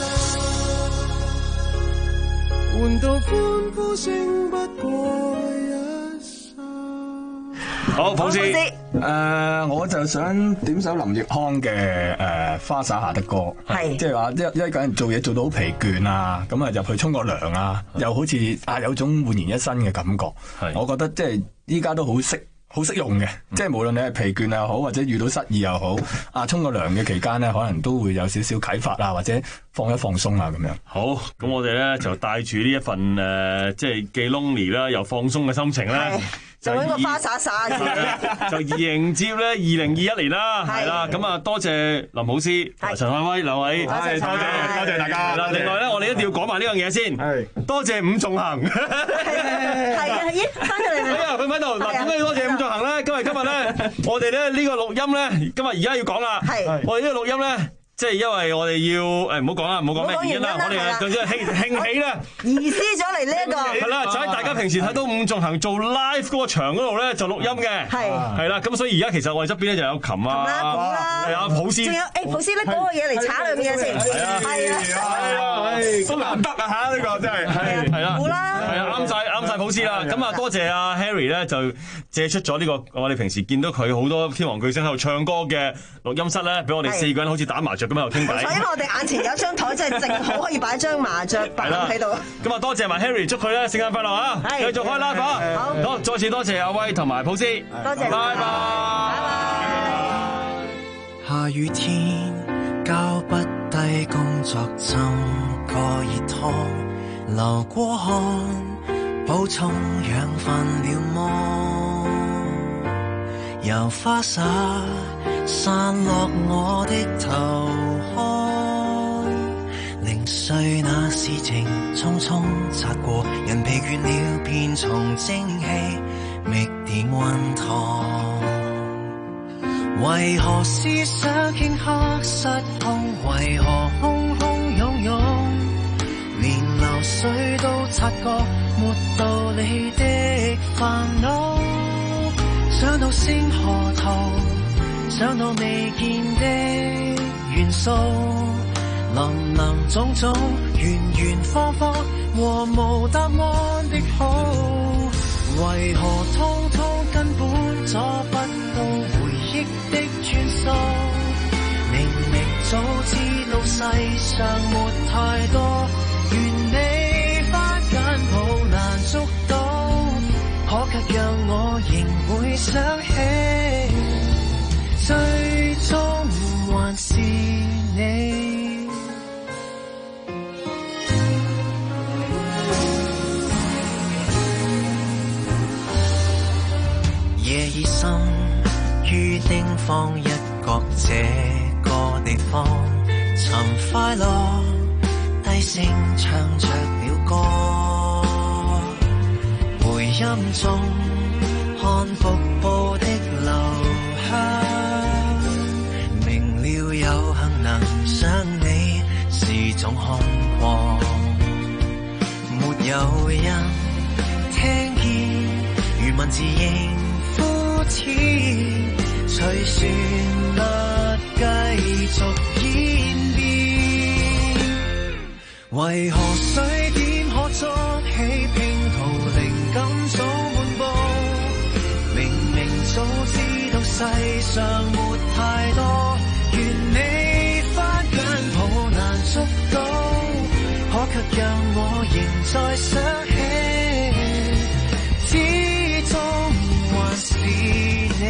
換到歡呼聲不過一剎。 好，普斯， 誒、呃，我就想點首林奕匡嘅誒、呃《花灑下的歌》，係即係話一一個人做嘢做到好疲倦啊，咁啊入去沖個涼啊，又好似啊有種煥然一新嘅感覺。係，我覺得即係依家都好適好適用嘅，嗯、即係無論你係疲倦又好，或者遇到失意又好，啊沖個涼嘅期間咧，可能都會有少少啟發啊，或者放一放鬆啊咁樣。 好，咁我哋咧就帶住呢一份誒、呃，即係既 lonely 啦，又放鬆嘅心情咧。 就揾個花灑灑自己， 就迎接咧二零二一年啦，係啦，咁啊多謝林普斯同埋陳漢威兩位，多謝多謝多謝大家。嗱，另外咧，我哋一定要講埋呢樣嘢先，係多謝伍仲衡，係啊，咦，翻咗嚟未？ 哎呀，佢喺度。嗱，點解要多謝伍仲衡咧？因為今日咧，我哋咧呢個錄音咧，今日而家要講啦，係我哋呢個錄音咧。即係因為我哋要誒唔好講啦，唔好講咩原因啦，我哋總之興興起咧， 移師咗嚟呢一個係啦，就喺大家平時睇到伍仲衡做 live 嗰個場嗰度咧就錄音嘅，係係啦，咁所以而家其實我哋側邊咧就有琴啊，係啊，普斯，仲有誒普斯拎嗰個嘢嚟炒兩嘢先，係啊係啊，都難得啊嚇呢個真係係係啦，好啦，係啊啱晒啱晒普斯啦，咁啊多謝阿 Harry 咧就借出咗呢個我哋平時見到佢好多天王巨星喺度唱歌嘅錄音室咧，俾我哋四個人好似打麻雀咁喺度傾偈。 因為我哋眼前有張台，真係正好可以擺張麻雀板喺度。 咁啊，多謝埋 Harry， 祝佢咧聖誕快樂啊！繼續開 live 啊！好，再次多謝阿威同埋普斯， 多謝，拜拜，拜拜。 下雨天交不低工作，浸個熱湯，流過汗，補充養分了麼？由花灑散落我的頭殼，零碎那事情匆匆擦過，人疲倦了便從蒸汽覓點溫燙。 為何思想頃刻失控？為何空空湧湧？連流水都察覺沒道理的煩惱。想到星河圖，想到未見的元素，林林總總，圓圓方方和無答案的好。為何通通根本阻不到回憶的轉數？明明早知道世上沒太多完美花間抱難捉到，可卻讓我仍會想起，最終還是你。夜已深，於丁方一角這個地方，尋快樂，低聲唱着了歌。回音中，看瀑布的流向，明了有幸能想你是種空曠，沒有人聽見，如文字應隨旋律繼續演變，為何水點可築起拼圖，靈感早滿布？明明早知道世上沒太多完美花間抱難捉到，可卻讓我仍在想起，始終還是你。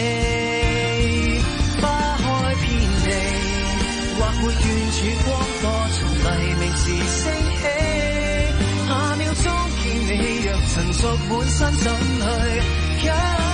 花開遍地，或會遠處光波從黎明時升起，下秒鐘見你若塵俗滿身，怎去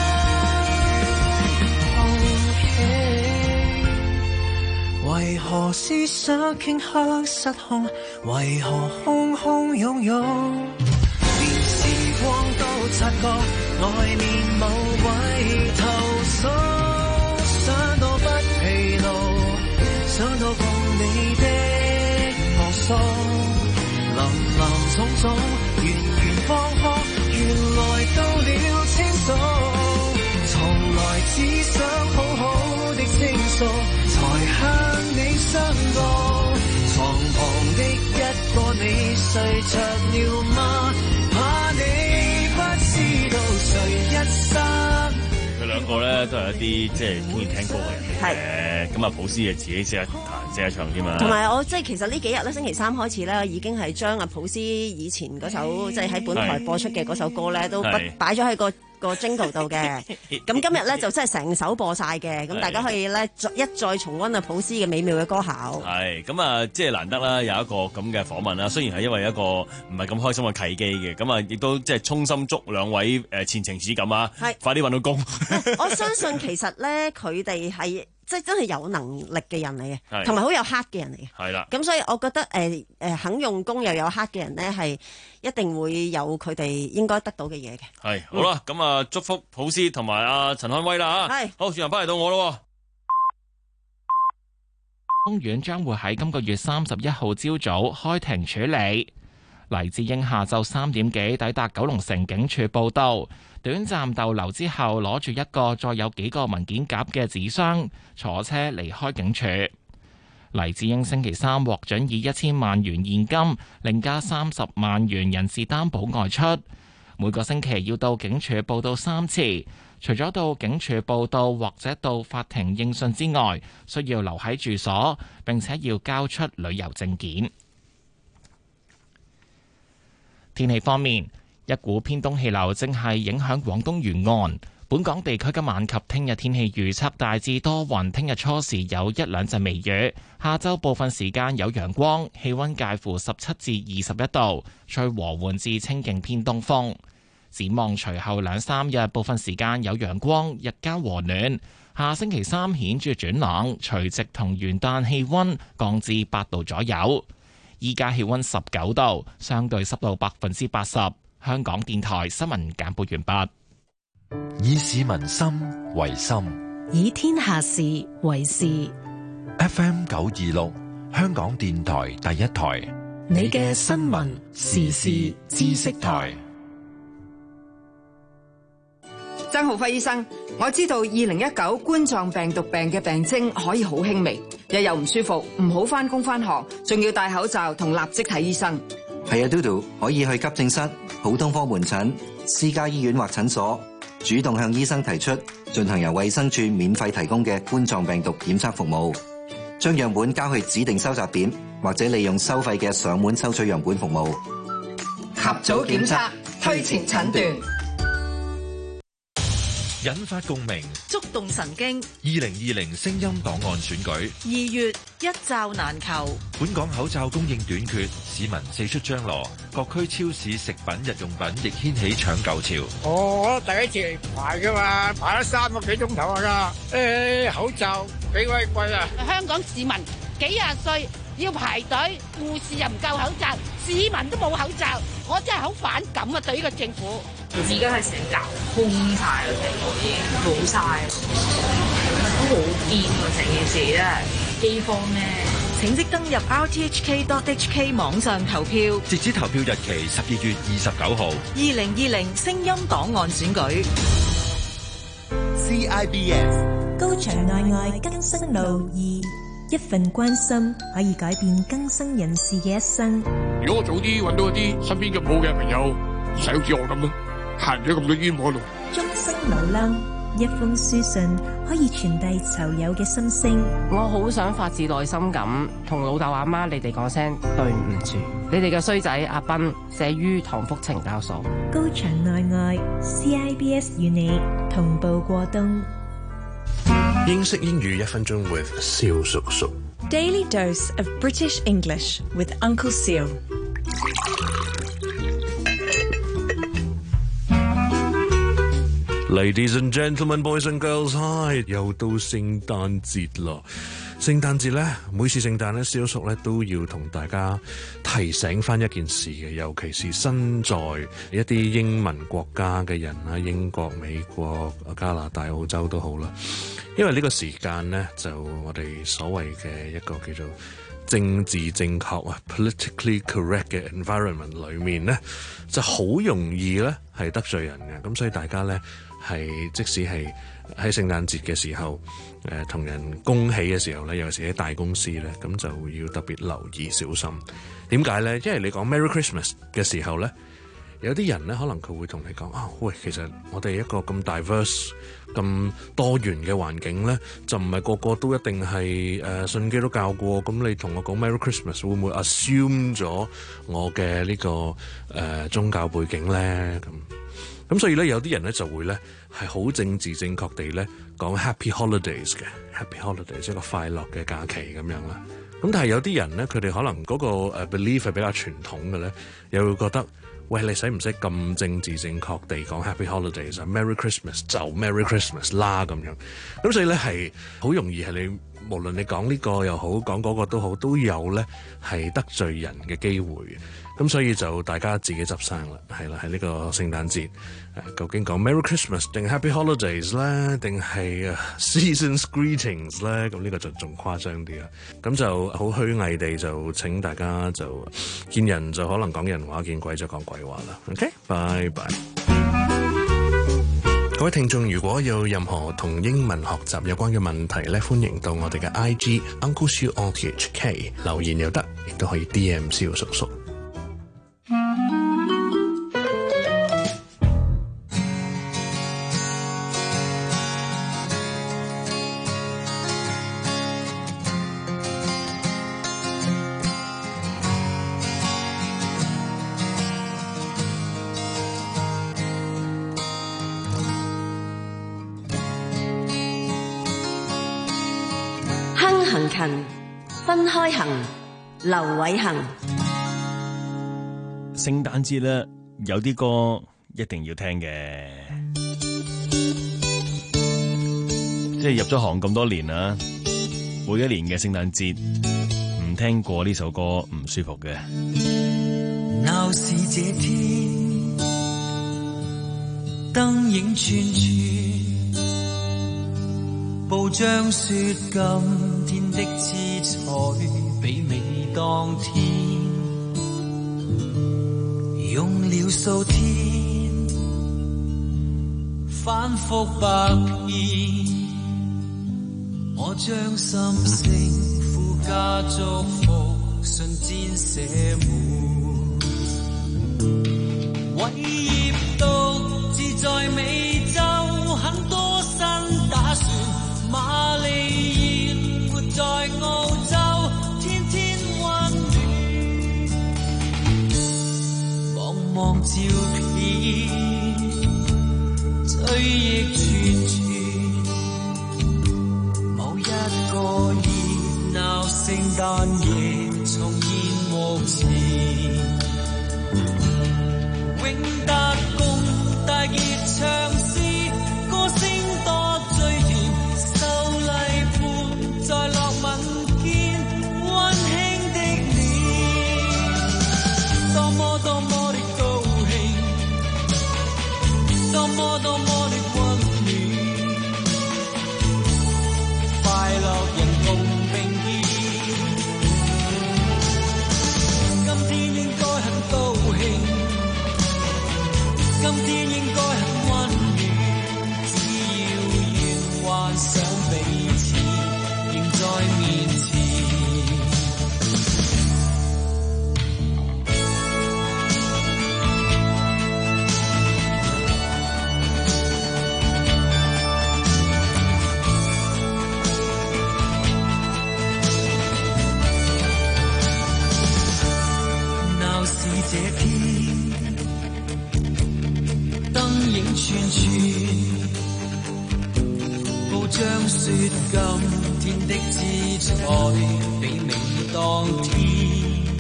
休憩？為何思想頃刻失控？為何空空湧湧？連時光都察覺外面某位投訴，想到不疲勞，想到共你的無數，林林總總，圓圓方方，原來到了清楚，從來只想好好的傾訴，才向你相告，床旁的一個你睡着了嗎？怕你不知道誰一生。 佢兩個咧都係一啲即係中意聽歌嘅人嚟嘅，咁啊普斯啊自己識得彈識得唱添嘛。 同埋我即係其實呢幾日咧，星期三開始咧，已經係將阿普斯以前嗰首即係喺本台播出嘅嗰首歌咧，都擺咗喺個個 jingle 度嘅。咁今日咧就真係成首播晒嘅，咁大家可以咧一再重溫阿普斯嘅美妙嘅歌喉。 係咁啊，即係難得啦，有一個咁嘅訪問啦。雖然係因為一個唔係咁開心嘅契機嘅，咁啊亦都即係衷心祝兩位誒前程似錦啊，快啲揾到工。 我相信其實咧，佢哋係即係真係有能力嘅人嚟嘅，同埋好有 heart 嘅人嚟嘅。係啦，咁所以我覺得誒誒、呃、肯用功又有 heart 嘅人咧，係一定會有佢哋應該得到嘅嘢嘅。 係好啦，咁啊、嗯、祝福普斯同埋阿陳漢威啦嚇。係好，轉頭翻嚟到我咯。 公園將會喺今個月三十一號朝早開庭處理。黎智英下晝三點幾抵達九龍城警署報到，短暫逗留之後，攞住一個載有幾個文件夾嘅紙箱，坐車離開警署。黎智英星期三獲准以一千萬元現金，另加三十萬元人事擔保外出。每個星期要到警署報到三次，除咗到警署報到或者到法庭應訊之外，需要留喺住所，並且要交出旅遊證件。天氣方面，一股偏東氣流正係影響廣東沿岸。本港地區今晚及聽日天氣預測大致多雲，聽日初時有一兩陣微雨，下週部分時間有陽光，氣溫介乎十七至二十一度，吹和緩至清勁偏東風。展望隨後兩三日，部分時間有陽光，日間和暖。下星期三顯著轉冷，除夕同元旦氣溫降至八度左右。依家氣溫十九度，相對濕度百分之八十。香港電台新聞簡報完畢。 以市民心為心， 以天下事為事。 F M 九二六，香港電台第一台， 你嘅新聞時事知識台。 曾浩輝醫生，我知道二零一九冠狀病毒病嘅病徵可以好輕微，日又唔舒服，唔好返工返學，仲要戴口罩同立即睇醫生。 係啊，嘟嘟可以去急症室、普通科門診、私家醫院或診所，主動向醫生提出進行由衛生署免費提供嘅冠狀病毒檢測服務，將樣本交去指定收集點，或者利用收費嘅上門收取樣本服務。 及早檢測，推前診斷。 引發共鳴， 觸動神經。 二零二零聲音檔案選舉， 二月一罩難求。 本港口罩供應短缺，市民四出張羅，各區超市食品日用品亦掀起搶購潮。 我第一次嚟排噶嘛，排咗三個幾鐘頭啊！誒，口罩幾鬼貴啊！ 香港市民幾廿歲要排隊，護士又唔夠口罩，市民都冇口罩，我真係好反感啊！對呢個政府。 而家係成架空晒啦，地方已經冇晒，都好癲啊！成件事真係饑荒咩？ 請即登入 r t h k dot h k 網上投票， 截止投票日期十二月二十九號。 二零二零聲音檔案選舉 C I B S 高牆內外更生路二，一份關心可以改變更生人士嘅一生。 如果我早啲揾到一啲身邊嘅好嘅朋友，唔使好似我咁咯，行咗咁多冤枉路。 終生流浪，一封書信可以傳遞囚友嘅心聲。 我好想發自內心咁同老豆阿媽你哋講聲對唔住，你哋嘅衰仔阿斌寫於唐福懲教所。 高牆內外 C I B S 與你同步過冬。 英式英語一分鐘 with 蕭叔叔。 Daily dose of British English with Uncle Seal。 Ladies and gentlemen, boys and girls, hi！ 又到聖誕節啦！聖誕節咧，每次聖誕咧，蕭叔咧都要同大家提醒翻一件事嘅，尤其是身在一啲英文國家嘅人啦，英國、美國、加拿大、澳洲都好啦。因為呢個時間咧，就我哋所謂嘅一個叫做政治正確啊 politically correct 嘅 environment 裏面咧，就好容易咧係得罪人嘅。咁所以大家咧係即使係喺聖誕節嘅時候，誒、呃、同人恭喜嘅時候咧，尤其是喺大公司咧，咁就要特別留意小心。點解咧？因為你講 Merry Christmas 嘅時候咧，有啲人咧可能佢會同你講啊，喂，其實我哋一個咁 diverse、咁多元嘅環境咧，就唔係個個都一定係誒、呃、信基督教嘅。咁你同我講 Merry Christmas 會唔會 assume 咗我嘅呢、這個誒、呃、宗教背景咧？咁咁所以咧，有啲人咧就會咧係好政治正確地咧講 Happy Holidays 嘅 Happy Holidays 一個快樂嘅假期咁樣啦。咁但係有啲人咧，佢哋可能嗰個誒 belief 係比較傳統嘅咧，又會覺得，喂，你使唔使咁政治正確地講 Happy Holidays 啊 ？Merry Christmas 就 Merry Christmas 啦咁樣。咁所以咧係好容易係你無論你講呢個又好，講嗰個都好，都有咧係得罪人嘅機會嘅。咁所以就大家自己執生啦，係啦，喺呢個聖誕節，誒究竟講 Merry Christmas 定 Happy Holidays 咧，定係 Season's Greetings 咧？咁呢個就仲誇張啲啦。咁就好虛偽地就請大家就見人就可能講人話，見鬼就講鬼話啦。OK，拜拜。各位聽眾，如果有任何同英文學習有關嘅問題咧，歡迎到我哋嘅 I G Uncle Siu R T H K 留言又得，亦都可以 D M 蕭叔叔。 亨行勤，分開行，劉偉恒。 聖誕節咧，有啲歌一定要聽嘅，即係入咗行咁多年啦，每一年嘅聖誕節唔聽過呢首歌唔舒服嘅。 鬧市這天，燈影串串， 報章說今天的姿彩媲美當天，用了數天反覆百遍，我將心聲附加祝福信箋寫滿，偉業獨自在美洲，很多新打算，瑪麗蓮活在澳洲，天天溫暖，望望照片，追憶串串，某一個熱鬧聖誕夜重現目前，永達共大傑唱詩，歌聲多醉甜，秀麗伴在落文件，溫馨的臉，多麼多麼的高興，多麼多麼的溫暖，快樂人共並肩，今天應該很高興，今天應該很溫暖，只要願幻想彼此仍在面前。鬧市這天燈影串串，報章說今天的姿彩媲美當天，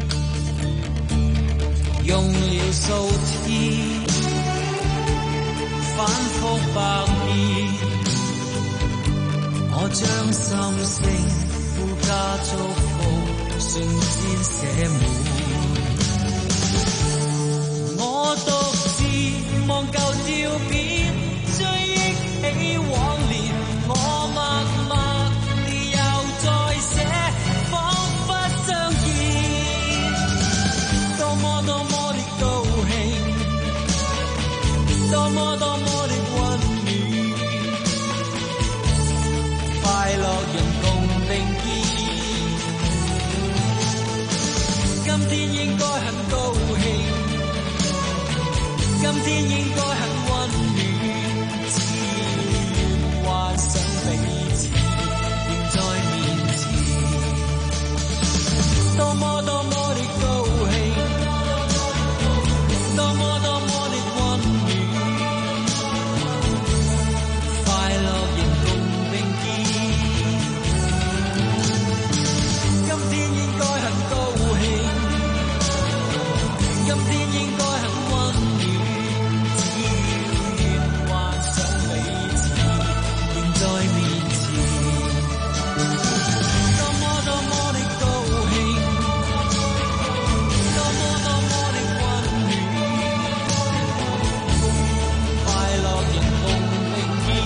用了數天反覆百遍，我將心聲附加祝福信箋寫滿，我獨自望舊照片，追憶起往年，我默默地又再寫，彷彿相見，多麼多麼的高興，多麼多麼的溫暖，快樂人共並肩，今天應該很高興，今天應該很溫暖，只願幻想彼此仍在面前，多麼多麼的高興，多麼多麼的溫暖，快樂人共並肩，今天應該很高興，今天應該很溫暖，只要願幻想彼此仍在面前，多麼多麼的高興，多麼多麼的溫暖，快樂人共並肩，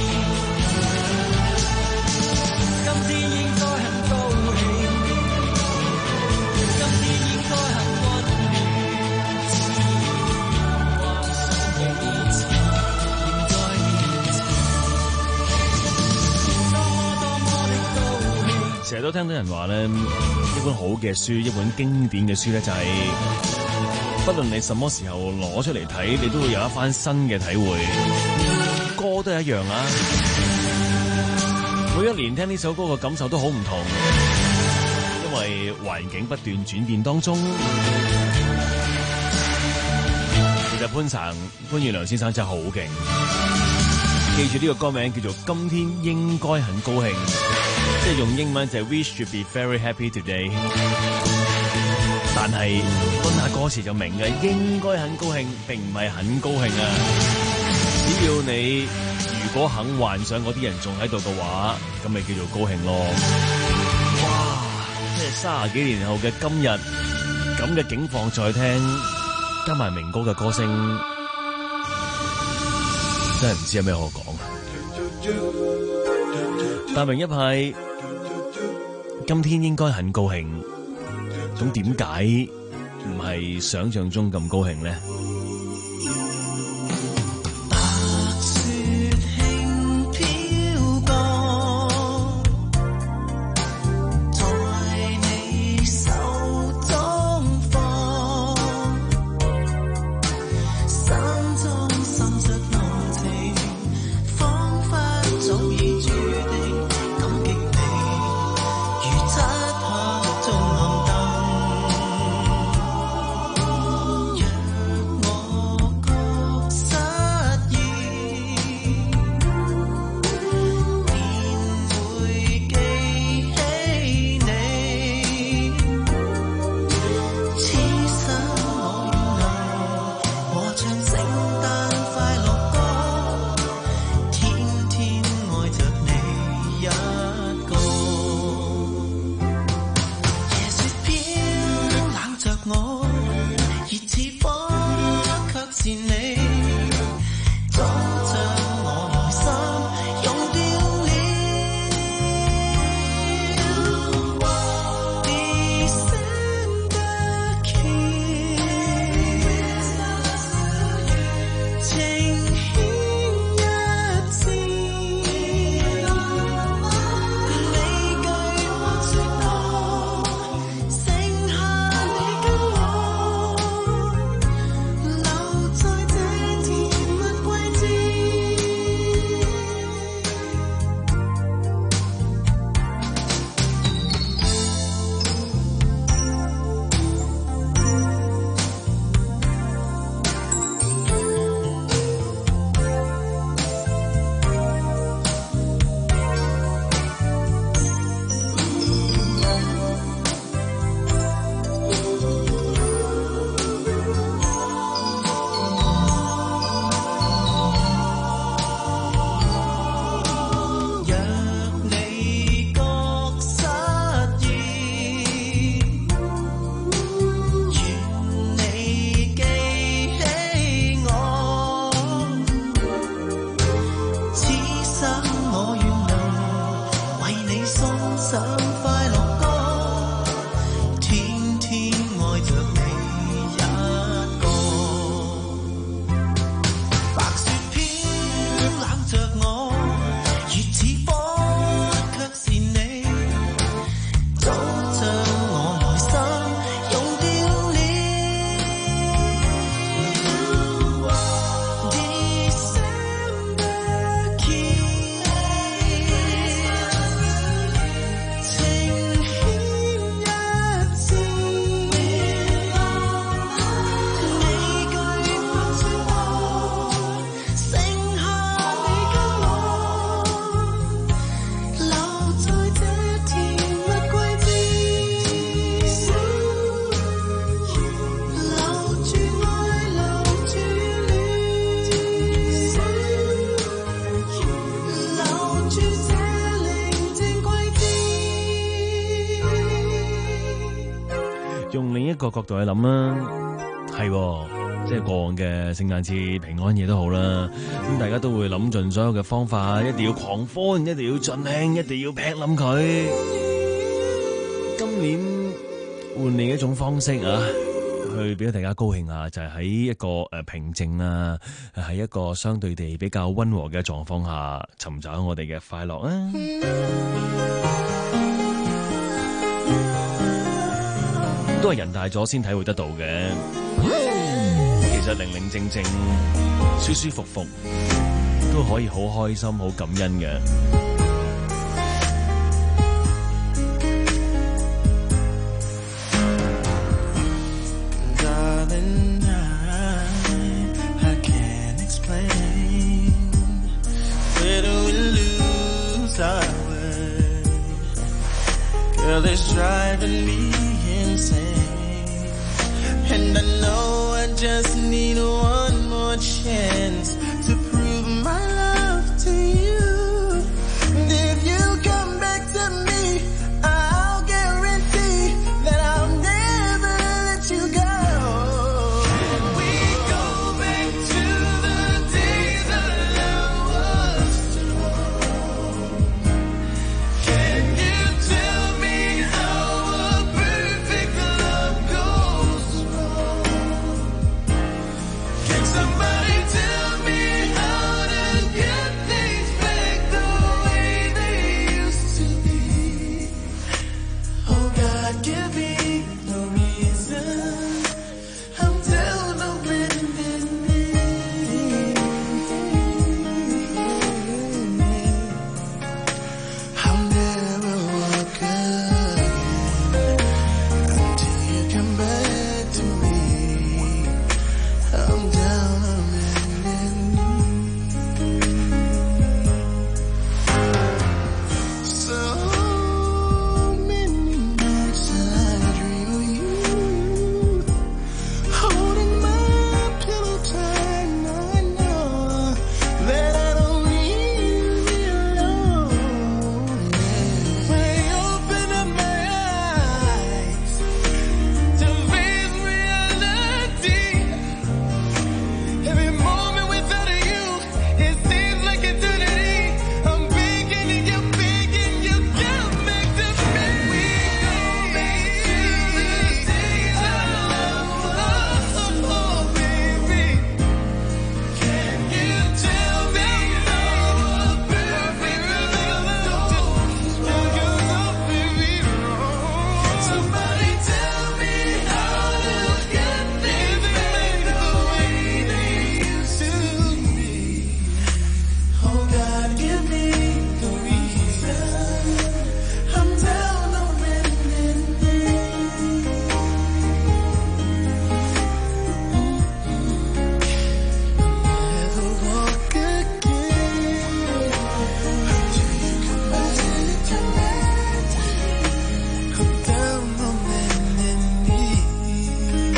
今天應該很高興，今天應該很溫暖，只要幻想彼此仍在面前，多麼多麼的高興。 成日都聽到人話咧，一本好嘅書，一本經典嘅書咧，就係不論你什麼時候攞出嚟睇，你都會有一番新嘅體會。歌都係一樣啊，每一年聽呢首歌嘅感受都好唔同，因為環境不斷轉變當中。其實潘層潘源良先生真係好勁，記住呢個歌名叫做《今天應該很高興》，即係用英文就係 We should be very happy today。但係溫下歌詞就明嘅，應該很高興並唔係很高興啊！只要你如果肯幻想嗰啲人仲喺度嘅話，咁咪叫做高興咯。哇！即係三十幾年後嘅今日，咁嘅境況再聽，加埋明哥嘅歌聲，真係唔知有咩可講。 達明一派今天應該很高興，咁點解唔係想象中咁高興呢？個角度去諗啦，係即係過往嘅聖誕節、平安夜都好啦，咁大家都會諗盡所有嘅方法，一定要狂歡，一定要盡興，一定要劈冧佢。今年換另一種方式啊，去俾大家高興下，就係、是、喺一個誒平靜啊，喺一個相對地比較溫和嘅狀況下，尋找我哋嘅快樂啊！都係人大咗先體會得到嘅，其實寧寧靜靜、舒舒服服都可以好開心、好感恩嘅。 And I know I just need one more chance to prove my love to you. And if you come back to me, I'll guarantee that I'll never let you go. And we go back to the days that love was strong. God, give me no reason. I'm down on bended knee. I'll never walk again until you come back to me. I'm down on bended knee. So many nights I dream of you, holding my pillow tight, and I know that I don't leave you alone. When I open up my eyes to face reality, every moment without you, it seems like eternity. I'm begging you, begging you, come back to me. We go back to the days of love, oh baby. Can you tell me how the perfect love goes off, baby? Somebody tell me how to get things back the way they used to be. Oh God, give me the reason. I'm down on bended knee. Never walk again until you come back to me. I'm down on bended knee.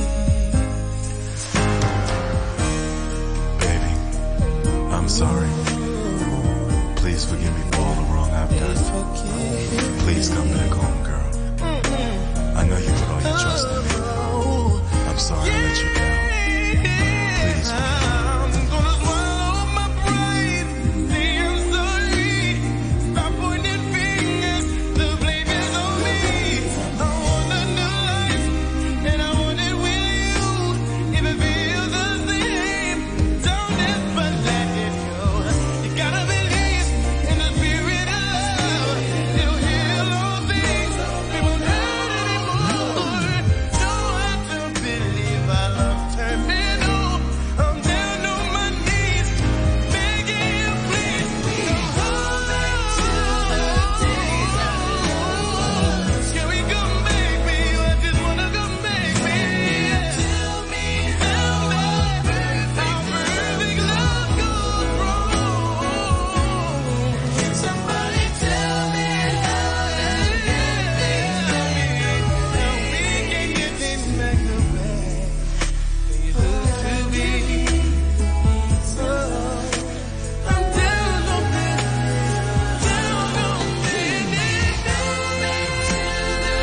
Baby, I'm sorry. Please forgive me for all the wrong I've done. Please come back home, girl. I know you put all your trust in me. I'm sorry I let you down. Please forgive me. I'm gonna swallow my pride. Say I'm sorry. Stop pointing fingers. The blame is on me. I want a new life, and I want it with you. If it feels the same, don't ever let it go. You gotta believe in the spirit of love. It'll heal all things. We won't hurt anymore. Don't have to believe our love turning on. I'm down on my knees, begging you, please. Come back to the days of love. Can we come back, baby? I just wanna come back, baby. Tell me how perfect love goes wrong. Somebody tell me how to get things back. Help me get things back the way they used to be. So I'm down on bended, down on bended, down back to the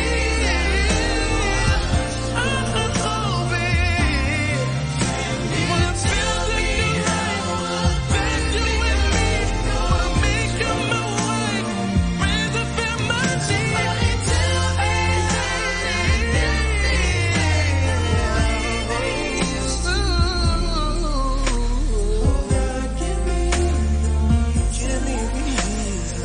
years. Oh, oh, oh, baby. Wanna feel like you that you with me. Wanna make you my wife, raise a family. Somebody tell me give me, give me reason.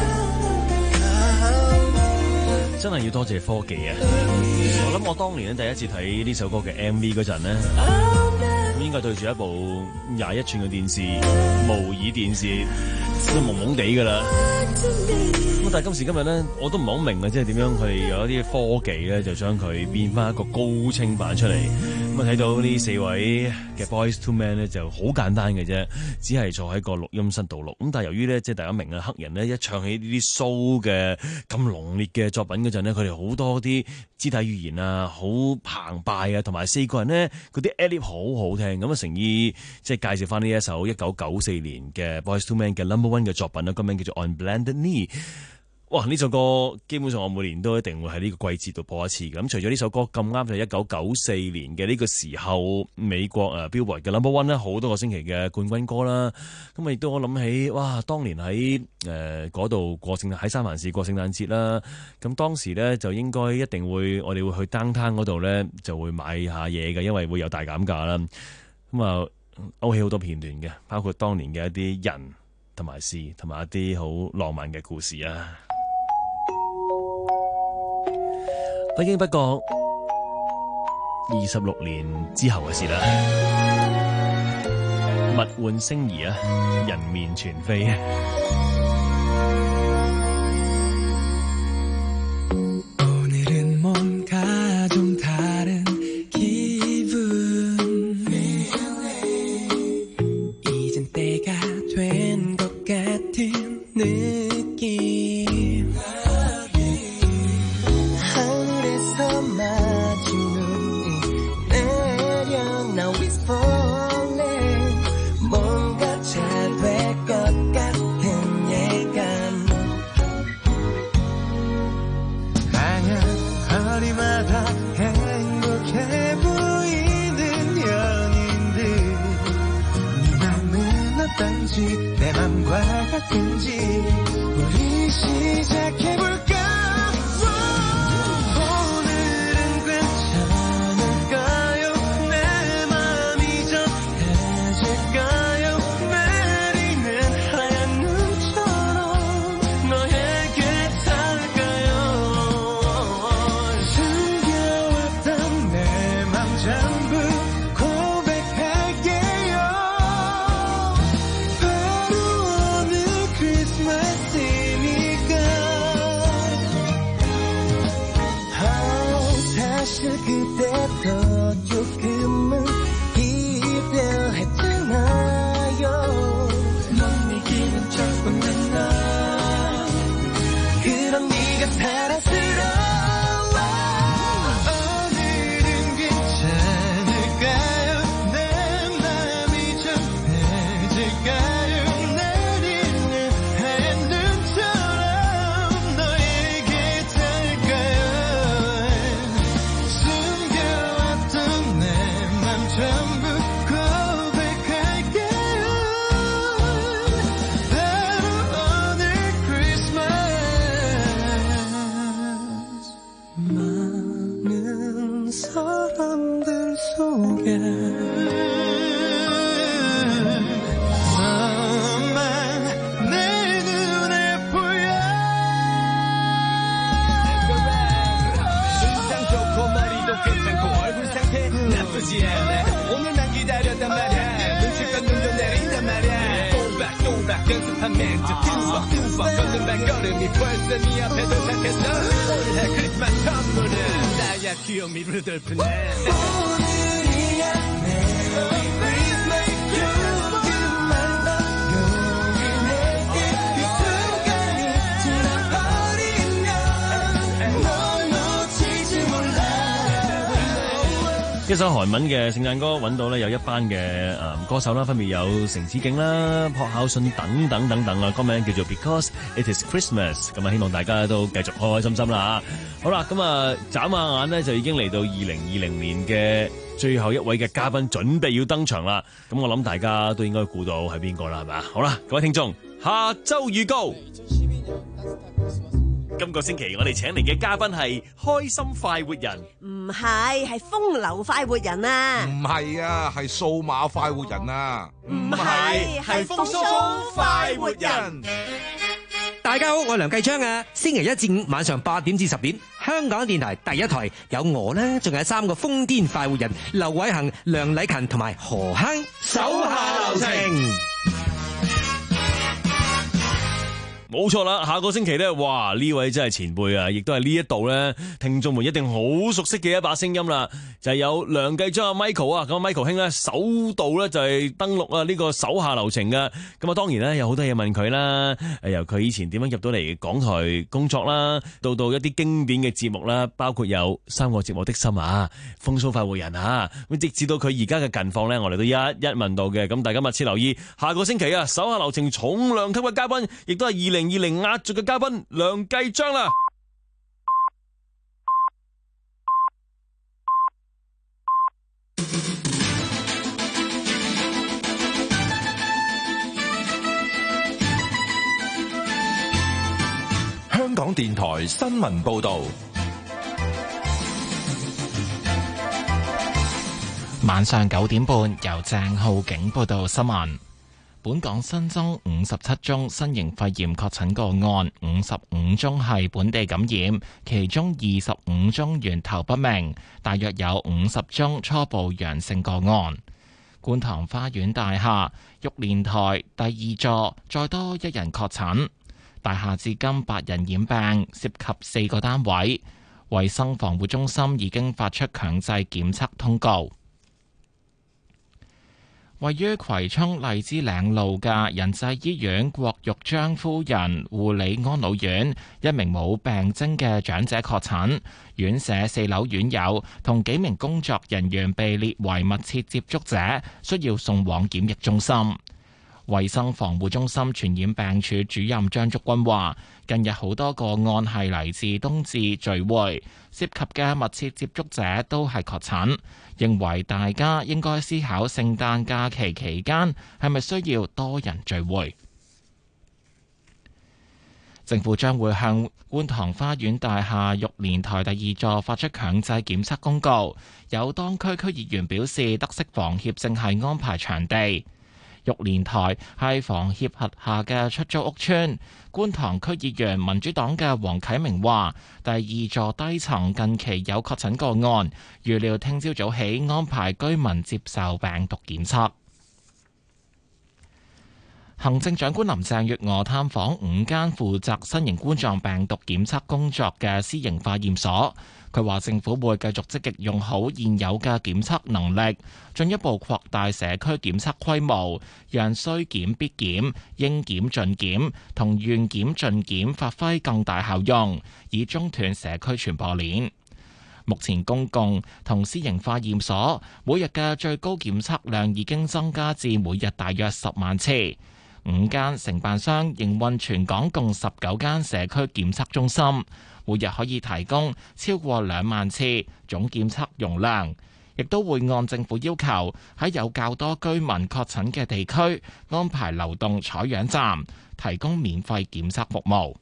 真係要多謝科技啊！我諗我當年咧第一次睇呢首歌嘅 M V 嗰陣咧，咁應該對住一部廿一寸嘅電視，模擬電視都蒙蒙地㗎啦。咁但係今時今日咧，我都唔係好明啊，即係點樣佢哋有一啲科技咧，就將佢變翻一個高清版出嚟。咁啊睇到呢四位嘅 Boys to Men 咧，就好簡單嘅啫，只係坐喺個錄音室度錄。咁但係由於咧，即係大家明啊，黑人咧一唱起呢啲騷嘅咁濃烈嘅作品嗰陣咧，佢哋好多啲肢體語言啊，好澎湃啊，同埋四個人咧嗰啲 ad-lib 好好聽。咁啊，誠意即係介紹翻呢一首一九九四年嘅 Boys to Men 嘅 Number One 嘅作品啦，個名叫做 On Bended Knee。哇！呢首歌基本上我每年都一定會喺呢個季節度播一次嘅。咁除咗呢首歌咁啱就係一九九四年嘅呢個時候，美國誒 Billboard 嘅 Number One 咧，好多個星期嘅冠軍歌啦。咁啊亦都我諗起，哇！當年喺誒嗰度過聖誕喺三藩市過聖誕節啦。咁當時咧就應該一定會我哋會去 downtown 嗰度咧就會買下嘢嘅，因為會有大減價啦。咁啊勾起好多片段嘅，包括當年嘅一啲人同埋事，同埋一啲好浪漫嘅故事啊！ 不經不覺二十六年之後嘅事啦。物換星移啊，人面全非啊。 一首韓文嘅聖誕歌揾到咧，有一班嘅誒歌手啦，分別有城子敬啦、朴孝信等等等等啊，歌名叫做 Because It Is Christmas， 咁啊，希望大家都繼續開開心心啦嚇。好啦，咁啊眨下眼咧就已經嚟到二零二零年嘅最後一位嘅嘉賓準備要登場啦。咁我諗大家都應該估到係邊個啦，係咪啊？好啦，各位聽眾，下週預告。今個星期我哋請嚟嘅嘉賓係開心快活人， 唔係，係風流快活人啊！ 唔係啊，係數碼快活人啊！ 唔係，係風騷快活人。 大家好，我係梁繼昌啊！星期一至五晚上八點至十點，香港電台第一台有我啦，仲有三個瘋癲快活人：劉偉恒、梁禮勤同埋何亨，手下留情。 冇錯啦，下個星期咧，哇！呢位真係前輩啊，亦都係呢一度咧，聽眾們一定好熟悉嘅一把聲音啦，就係、是、有梁繼昌阿 Michael 啊，咁 Michael 兄咧首度咧就係登陸啊呢個手下留情嘅，咁啊當然咧有好多嘢問佢啦，誒由佢以前點樣入到嚟港台工作啦，到到一啲經典嘅節目啦，包括有三個節目的心啊、風騷快活人啊，咁直至到佢而家嘅近況咧，我哋都一一問到嘅，咁大家密切留意，下個星期啊手下留情重量級嘅嘉賓，亦都係二零二零壓軸嘅嘉賓梁繼昌啦。 香港電台新聞報道， 晚上九點半由鄭浩景報道新聞。 本港新增五十七宗新型肺炎確診個案，五十五宗係本地感染，其中二十五宗源頭不明，大約有五十宗初步陽性個案。觀塘花園大廈玉蓮台第二座再多一人確診，大廈至今八人染病，涉及四個單位。衛生防護中心已經發出強制檢測通告。位於葵涌荔枝嶺路嘅仁濟醫院郭玉章夫人護理安老院，一名冇病徵嘅長者確診，院舍四樓院友同幾名工作人員被列為密切接觸者，需要送往檢疫中心。衛生防護中心傳染病處主任張竹君話，近日好多個案係嚟自冬至聚會，涉及嘅密切接觸者都係確診，認為大家應該思考聖誕假期期間係咪需要多人聚會。政府將會向觀塘花園大廈玉蓮台第二座發出強制檢測公告。有當區區議員表示，得悉房協正係安排場地。玉蓮台係房協轄下嘅出租屋邨。觀塘區議員民主黨嘅黃啟明話，第二座低層近期有確診個案，預料聽朝早起安排居民接受病毒檢測。行政長官林鄭月娥探訪五間負責新型冠狀病毒檢測工作嘅私營化驗所。佢話政府會繼續積極用好現有嘅檢測能力，進一步擴大社區檢測規模，讓需檢必檢、應檢盡檢同願檢盡檢發揮更大效用，以中斷社區傳播鏈。目前公共同私營化驗所每日嘅最高檢測量已經增加至每日大約十萬次。五間承辦商營運全港共十九間社區檢測中心，每日可以提供超過兩萬次總檢測容量，亦都會按政府要求喺有較多居民確診嘅地區安排流動採樣站，提供免費檢測服務。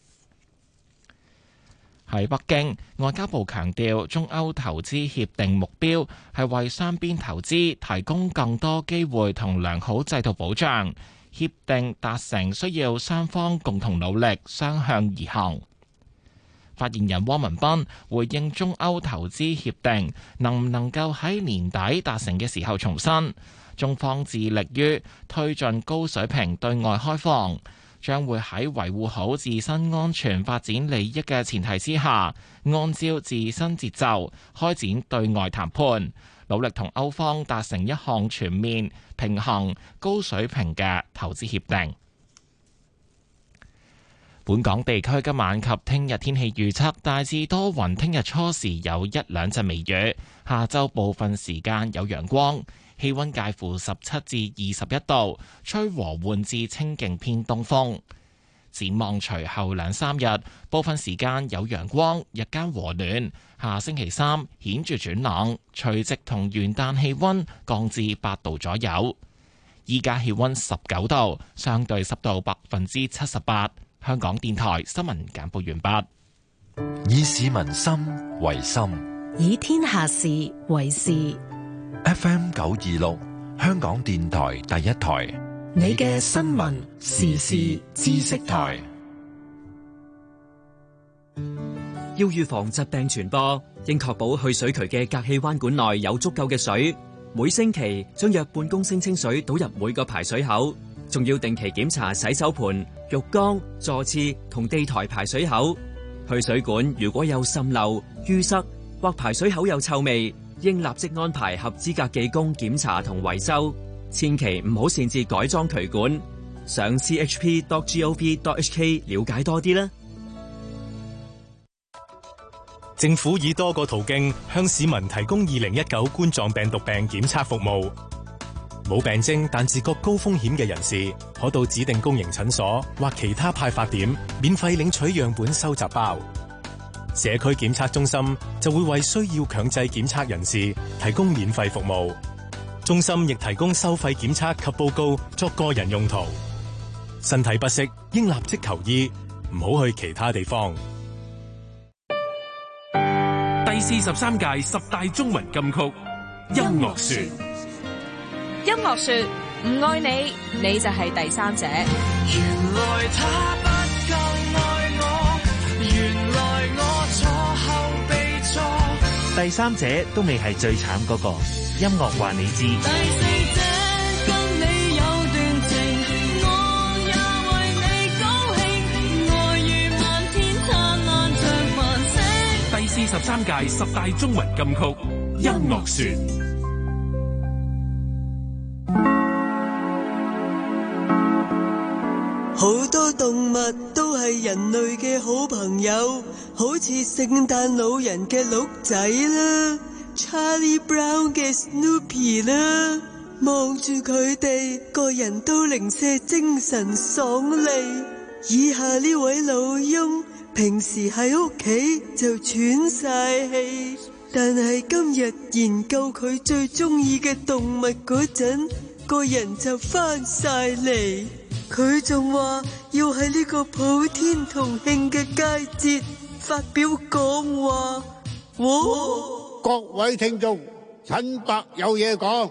喺北京，外交部強調，中歐投資協定目標係為雙邊投資提供更多機會同良好制度保障。協定達成需要雙方共同努力，雙向而行。發言人汪文斌回應中歐投資協定能唔能夠喺年底達成嘅時候重申，中方致力於推進高水平對外開放，將會喺維護好自身安全發展利益嘅前提之下，按照自身節奏開展對外談判，努力同歐方達成一項全面、平衡、高水平嘅投資協定。本港地區今晚及聽日天氣預測大致多雲，聽日初時有一兩陣微雨，下晝部分時間有陽光，氣溫介乎十七至二十一度，吹和緩至清勁偏東風。展望隨後兩三日，部分時間有陽光，日間和暖。下星期三顯著轉冷，除夕同元旦氣溫降至八度左右。依家氣溫十九度，相對濕度百分之七十八。香港電台新聞簡報完畢。 以市民心為心， 以天下事為事。 F M 九二六，香港電台第一台。 你嘅新聞時事知識台。 要預防疾病傳播，應確保去水渠嘅隔氣彎管內有足夠嘅水。每星期將約半公升清水倒入每個排水口，仲要定期檢查洗手盆、浴缸、坐廁同地台排水口。去水管如果有滲漏、淤塞或排水口有臭味，應立即安排合資格技工檢查同維修。千祈唔好擅自改裝渠管。上 c h p dot gov dot h k 了解多啲啦。 政府以多個途徑向市民提供二零一九冠狀病毒病檢測服務。冇病徵但自覺高風險嘅人士，可到指定公營診所或其他派發點免費領取樣本收集包。社區檢測中心就會為需要強制檢測人士提供免費服務。中心亦提供收費檢測及報告作個人用途。身體不適應立即求醫，唔好去其他地方。 第四十三屆十大中文金曲音樂說。 音樂說唔愛你，你就係第三者。 原來他不夠愛我，原來我錯後被錯。 第三者都未係最慘嗰個，音樂話你知。 第四者跟你有段情，我也為你高興，愛如漫天燦爛像繁星。 第四十三屆十大中文金曲音樂選。 好多動物都係人類嘅好朋友，好似聖誕老人嘅鹿仔啦， Charlie Brown 嘅 Snoopy 啦，望住佢哋個人都零舍精神爽利。以下呢位老翁平時喺屋企就喘晒氣，但係今日研究佢最中意嘅動物嗰陣，個人就翻晒嚟。佢仲話要喺呢個普天同慶嘅佳節發表講話。 哦、各位聽眾，陳伯有嘢講。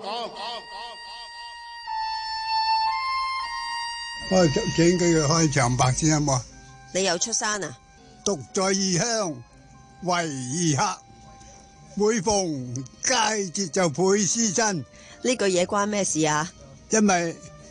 開請佢開場白先好冇？ 你又出山啊？ 獨在異鄉為異客，每逢佳節就倍思親。 呢句嘢關咩事啊？ 因為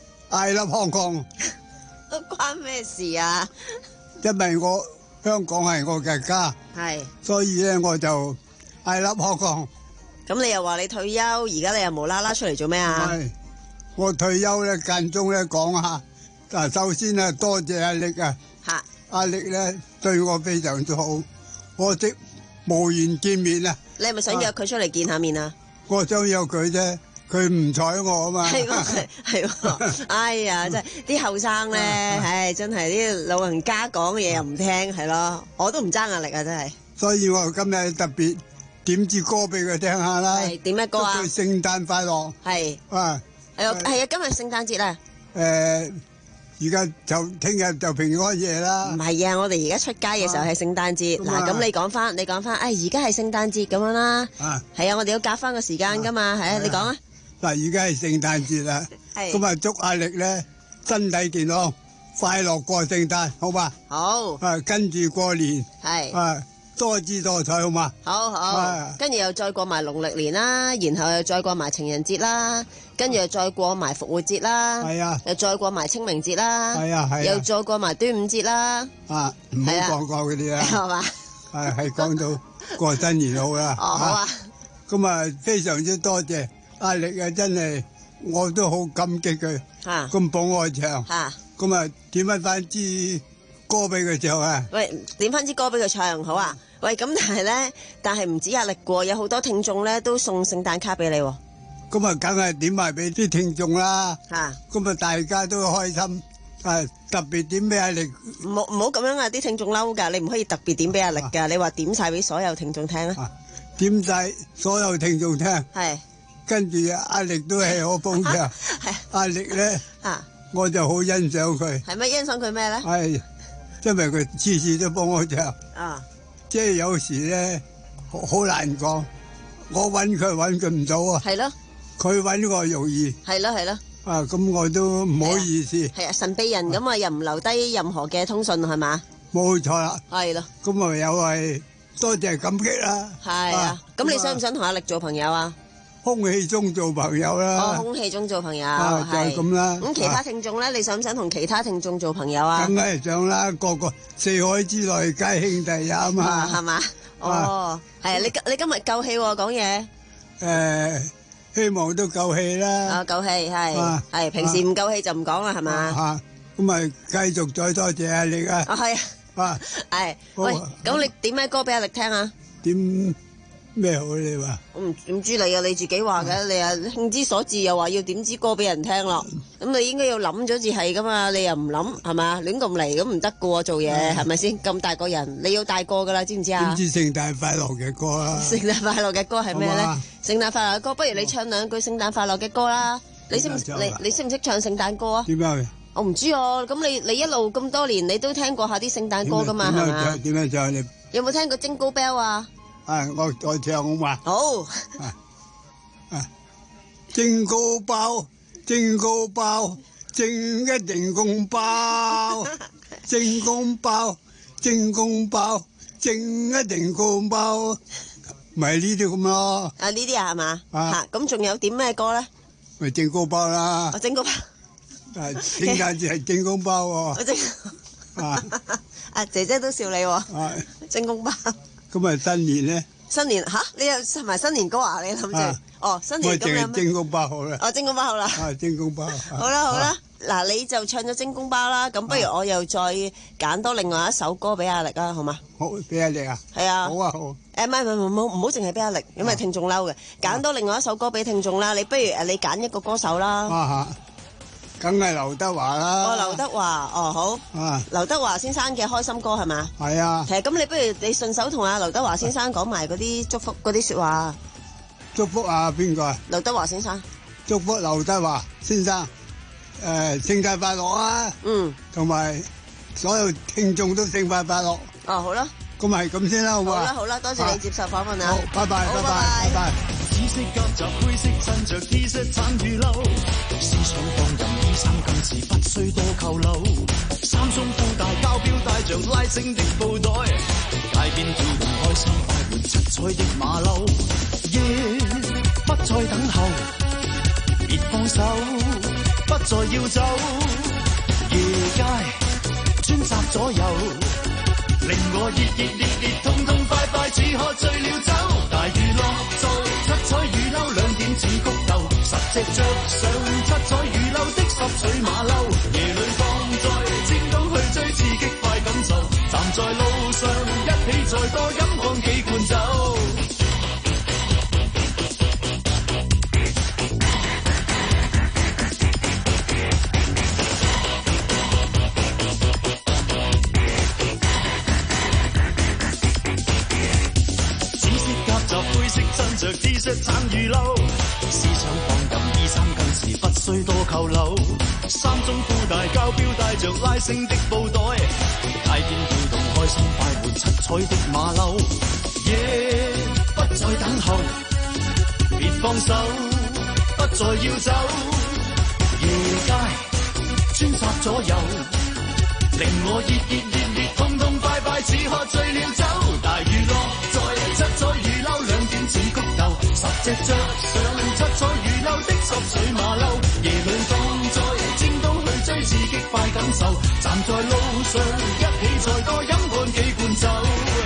I love Hong Kong， 關咩事啊？ 因為我香港係我嘅家， 係， 所以咧我就I love Hong Kong。 咁你又話你退休，而家你又無啦啦出嚟做咩啊？ 係，我退休咧間中咧講下，但首先咧多謝阿力啊， 吓， 阿力咧對我非常之好，我即無緣見面啊。 你係咪想約佢出嚟見下面啊？ 我想約佢啫。佢唔睬我啊嘛， 係喎係喎，哎呀，真係啲後生咧，唉，真係啲老人家講嘅嘢又唔聽，係咯，我都唔爭壓力啊，真係。 所以我今日特別點支歌俾佢聽下啦。 係點咩歌啊？ 祝佢聖誕快樂。 係啊， 係啊，係啊，今日聖誕節啊。 誒，而家就聽日就平安夜啦。 唔係啊，我哋而家出街嘅時候係聖誕節。嗱，咁你講翻，你講翻，誒，而家係聖誕節咁樣啦。啊，係啊，我哋要夾翻個時間噶嘛，係啊，你講啊。 嗱，而家係聖誕節啦，咁啊祝阿力咧身體健康，快樂過聖誕，好嘛？ 好。 啊，跟住過年， 係啊，多姿多彩，好嘛？ 好好。跟住又再過埋農曆年啦，然後又再過埋情人節啦，跟住又再過埋復活節啦， 係啊， 又再過埋清明節啦， 係啊係啊， 又再過埋端午節啦。 啊，唔好講過嗰啲啦， 係嘛？ 係係講到過新年好啦。 哦，好啊。 咁啊，非常之多謝。阿力啊，真係我都好感激佢，咁捧我場，咁啊點翻翻支歌俾佢唱啊！ 喂，點翻支歌俾佢唱好啊！喂，咁但係咧，但係唔止阿力過，有好多聽眾咧都送聖誕卡俾你。咁啊， 梗係點埋俾啲聽眾啦，咁啊大家都開心，啊特別點俾阿力， 唔好唔好咁樣啊！啲聽眾嬲噶，你唔可以特別點俾阿力噶，你話點晒俾所有聽眾聽啊！ 點晒所有聽眾聽， 係。 跟住阿力都係我捧場，阿力咧，我就好欣賞佢。 係咩欣賞佢咩咧？ 係，因為佢次次都幫我唱。啊，即係有時咧好難講，我揾佢揾佢唔到啊。 係咯， 佢揾我容易。 係咯係咯。 啊，咁我都唔好意思。 係啊，神秘人咁啊，又唔留低任何嘅通訊係嘛？ 冇錯啦。 係咯。 咁啊又係多謝感激啦。 係啊，咁你想唔想同阿力做朋友啊？ 空氣中做朋友啦， 哦，空氣中做朋友， 啊、就係咁啦。 咁其他聽眾咧，啊、你想唔想同其他聽眾做朋友啊？ 梗係想啦，個個四海之內皆兄弟啊嘛， 係嘛？哦，係啊，你你今日夠氣喎，講嘢。 誒，希望都夠氣啦。 啊，夠氣係係，平時唔夠氣就唔講啦，係嘛？ 嚇，咁咪繼續再多謝阿力啊。 啊，係啊，係。喂，咁你點咩歌俾阿力聽啊？ 點？咩好你話？ 我唔唔知你啊，你自己話嘅，你啊興之所至又話要點支歌俾人聽咯，咁你應該要諗咗至係噶嘛，你又唔諗係嘛，亂咁嚟咁唔得噶喎，做嘢係咪先？咁大個人你要大個噶啦，知唔知啊？ 點知聖誕快樂嘅歌啊？ 聖誕快樂嘅歌係咩咧？聖誕快樂嘅歌，不如你唱兩句聖誕快樂嘅歌啦。你識唔你你識唔識唱聖誕歌啊？ 點樣？ 我唔知啊，咁你你一路咁多年你都聽過下啲聖誕歌噶嘛？係嘛？ 點樣唱？你有冇聽過 Jingle Bell 啊？ 啊！我我唱好嘛？ 好。 啊啊！Jingle Bell 蒸糕包，蒸一定公包，蒸公包，蒸公包，蒸一定公包，咪呢啲咁咯。 啊，呢啲啊係嘛？ 啊嚇，咁仲有點咩歌咧？ 咪蒸糕包啦。 哦，蒸糕包。 啊，聖誕節係蒸糕包喎。 蒸。 啊。 啊，姐姐都笑你喎。 啊。 蒸糕包。 咁啊，新年咧？ 新年嚇，你又唱埋新年歌啊？你諗住？哦，新年咁有咩？ 蒸公包好啦。 哦，蒸公包好啦。 啊，蒸公包。 好啦好啦，嗱你就唱咗蒸公包啦，咁不如我又再揀多另外一首歌俾阿力啊，好嘛？ 好，俾阿力啊。 係啊。 好啊好。 誒唔係唔係唔好唔好淨係俾阿力，因為聽眾嬲嘅。揀多另外一首歌俾聽眾啦，你不如誒你揀一個歌手啦。 啊嚇，梗係劉德華啦。 哦，劉德華，哦好。 啊。 劉德華先生嘅開心歌係嘛？ 係啊。 係咁，你不如你順手同阿劉德華先生講埋嗰啲祝福嗰啲説話。 祝福啊邊個啊？ 劉德華先生。 祝福劉德華先生，誒聖誕快樂啊！ 嗯。同埋所有聽眾都聖誕快樂。 哦，好啦。 咁係咁先啦，好嘛？ 好啦好啦，多謝你接受訪問啊！ 好，拜拜，拜拜，拜拜。 紫色夾雜灰色襯着 T 恤橙與褸，思想放任衣衫更是不需多扣留，三中褲大膠錶帶着拉繩的布袋，街邊跳動開心快活七彩的馬騮，夜不再等候，別放手，不再要走，夜街穿插左右。令我熱熱烈烈痛痛快快似喝醉了酒，大娛樂在七彩雨褸兩點似谷豆，十隻着上七彩雨褸的濕水馬騮，夜裏放在尖東去追刺激快感受，站在路上一起再多飲乾幾罐酒。襯着 T 恤橙與褸，思想放任衣衫更是不需多扣留，三中褲大膠錶帶着拉繩的布袋，街邊跳動開心快活七彩的馬騮，夜不再等候，別放手，不再要走，夜街穿插左右，令我熱熱烈烈痛痛快快似喝醉了酒，大娛樂在七彩雨褸兩點似谷豆，十隻着上七彩雨褸的濕水馬騮，夜裏放在尖東去追刺激快感受，站在路上一起再多飲乾幾罐酒。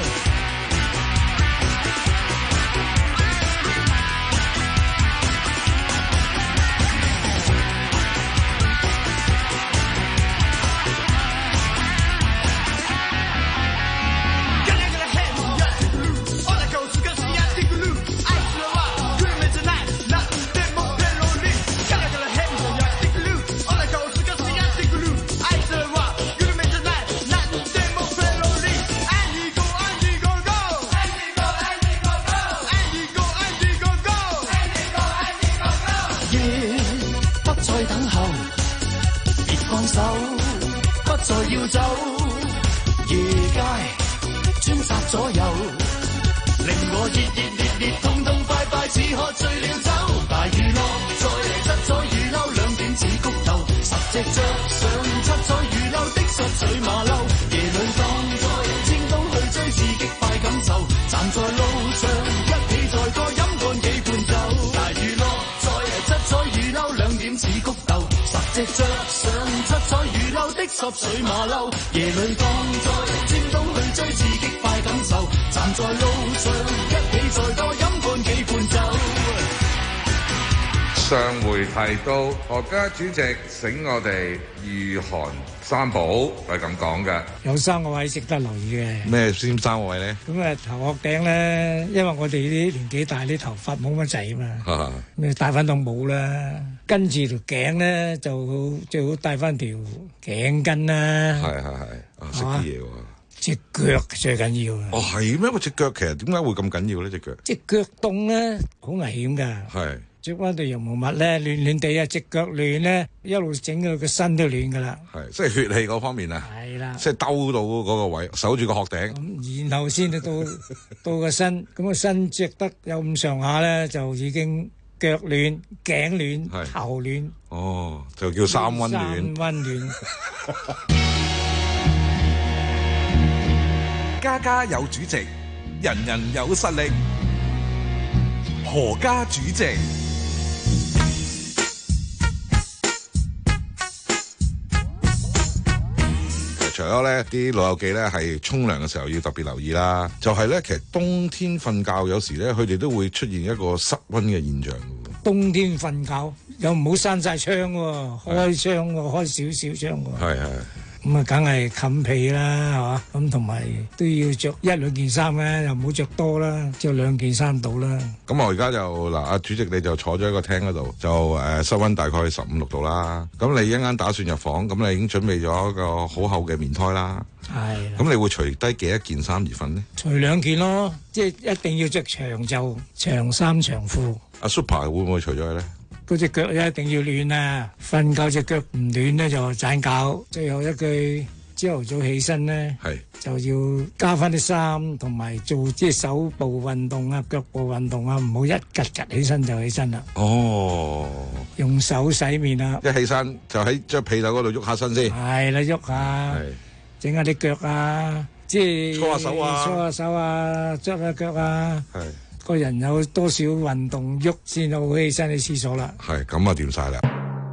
再要走，夜街穿插左右，令我熱熱烈烈痛痛快快似喝醉了酒，大娛樂在七彩雨褸兩點似谷豆，十隻着上七彩雨褸的濕水馬騮，夜裏放在尖東去追刺激快感受，站在路上一起再多飲乾幾罐酒，大娛樂在七彩雨褸兩點似谷豆，十隻着上七彩雨褸的濕水馬騮，夜裏放在尖東去追刺激快感受，站在路上一起再多飲乾幾罐酒。 上回提到國家主席醒我哋御寒三寶係咁講嘅， 有三個位值得留意嘅。 咩先三個位咧？ 咁啊頭殼頂咧，因為我哋啲年紀大，啲頭髮冇乜滯啊嘛，咁戴翻到帽啦。跟住條頸咧就最好戴翻條頸巾啦。 係係係，啊識啲嘢喎。 隻腳最緊要啊！ 哦係咩？個隻腳其實點解會咁緊要咧？隻腳隻腳凍咧，好危險㗎。 係。 着翻對羊毛襪咧，暖暖地啊！隻腳暖咧，一路整到個身都暖噶啦。 係，即係血氣嗰方面啊。 係啦， 即係兜到嗰個位，守住個殼頂。 咁然後先到到個身，咁個身着得有咁上下咧，就已經腳暖、頸暖、頭暖。 哦，就叫三溫暖。 三溫暖。 家家有主席，人人有實力。何家主席。 除咗咧啲老友記咧係沖涼嘅時候要特別留意啦，就係、是、咧其實冬天瞓覺有時咧佢哋都會出現一個失溫嘅現象。 冬天瞓覺又唔好閂晒窗喎，開窗喎，開少少窗喎。係係。咁啊，梗係冚被啦，係嘛？咁同埋都要着一兩件衫咧，又唔好着多啦，着兩件衫到啦。 咁我而家就嗱，阿主席你就坐咗喺個廳嗰度，就誒室溫大概十五六度啦。咁你一陣打算入房，咁你已經準備咗一個好厚嘅棉胎啦。係。咁你會除低幾多件衫而瞓呢？ 除兩件咯，即係一定要着長袖、長衫、長褲。 阿 Super 會唔會除咗佢咧？ 嗰隻腳一定要暖啊！瞓覺隻腳唔暖咧就盞搞。最後一句，朝頭早起身咧，就要加翻啲衫，同埋做即係手部運動啊、腳部運動啊，唔好一趌趌起身就起身啦。哦，用手洗面啊！ 一起身就喺張被竇嗰度喐下身先。 係啦，喐下，整下啲腳啊，即係搓下手啊， 搓下手啊，捽下腳啊。係。個人有多少運動喐先好起身去廁所啦？ 係咁啊，掂晒啦！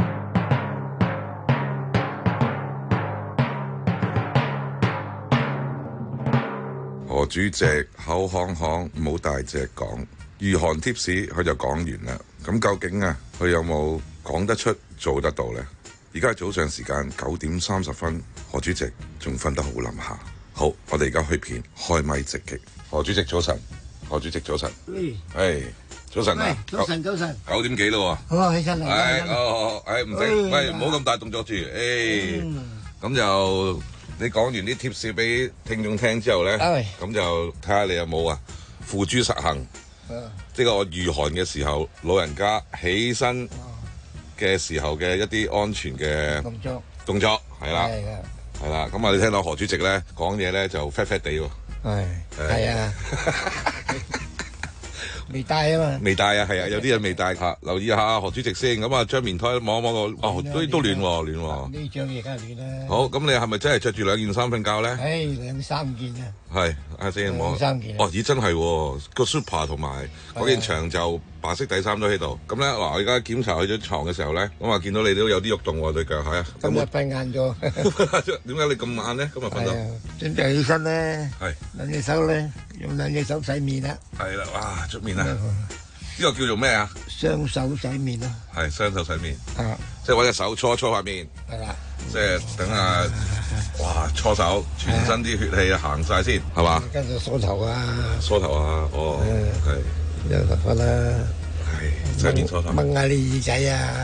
何主席口康康，唔好大隻講。御寒貼士佢就講完啦。咁究竟啊，佢有冇講得出、做得到呢？而家係早上時間九點三十分，何主席仲瞓得好冧下。好，我哋而家去片開咪直擊。何主席早晨。何主席早晨，係早晨啊！ 早晨早晨， 九點幾咯喎， 好啊，起身嚟， 係哦，誒唔使，喂唔好咁大動作住，誒咁就你講完啲貼士俾聽眾聽之後咧，咁就睇下你有冇啊付諸實行，即係我御寒嘅時候，老人家起身嘅時候嘅一啲安全嘅動作，動作係啦，係啦，咁啊你聽到何主席咧講嘢咧就 fat fat 地喎。 係係啊，未帶啊嘛， 未帶啊，係啊，有啲人未帶嚇，留意下何主席先。咁啊，將棉胎摸一摸個，哦，都都暖喎，暖喎。呢張嘢梗係暖啦。好，咁你係咪真係着住兩件衫瞓覺咧？誒，兩三件啊。係，阿四摸。兩三件。哦，咦，真係喎，個 Super 同埋嗰件長袖白色底衫都喺度。咁咧，嗱，我而家檢查去咗床嘅時候咧，咁啊見到你都有啲喐動喎對腳，係啊。 今日瞓晏咗。 點解你咁晏咧？今日瞓到。 準備起身咧。係。兩隻手咧，用兩隻手洗面啦。 係啦，哇，出面啊！呢個叫做咩啊？ 雙手洗面咯。 係雙手洗面。 啊。 即係揾隻手搓一搓塊面。 係啦。 即係等下，哇！搓手，全身啲血氣啊行晒先，係嘛？ 跟住梳頭啊。梳頭啊，哦，係。 有頭髮啦。 係。洗面梳頭。 掹下你耳仔啊。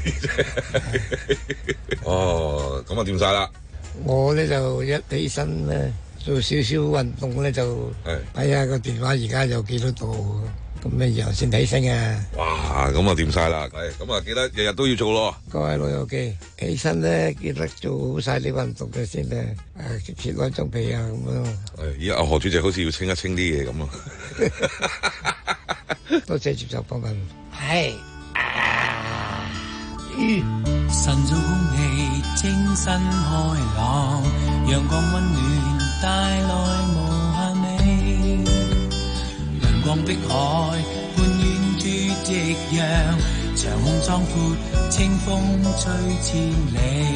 哦，咁啊掂晒啦。 我咧就一起身咧。做少少運動咧就睇下個電話而家有幾多度，咁咩然後先起身啊！ 哇，咁啊掂晒啦，係咁啊記得日日都要做咯。 各位老友記，起身咧記得做好晒啲運動嘅先咧，誒切開張被啊咁樣。 係，而家阿何主席好似要清一清啲嘢咁啊！ 多謝接受訪問。 係啊，晨早空氣清新開朗，陽光溫暖。帶來無限美，陽光碧海伴遠處夕陽，長空壯闊，清風吹千里。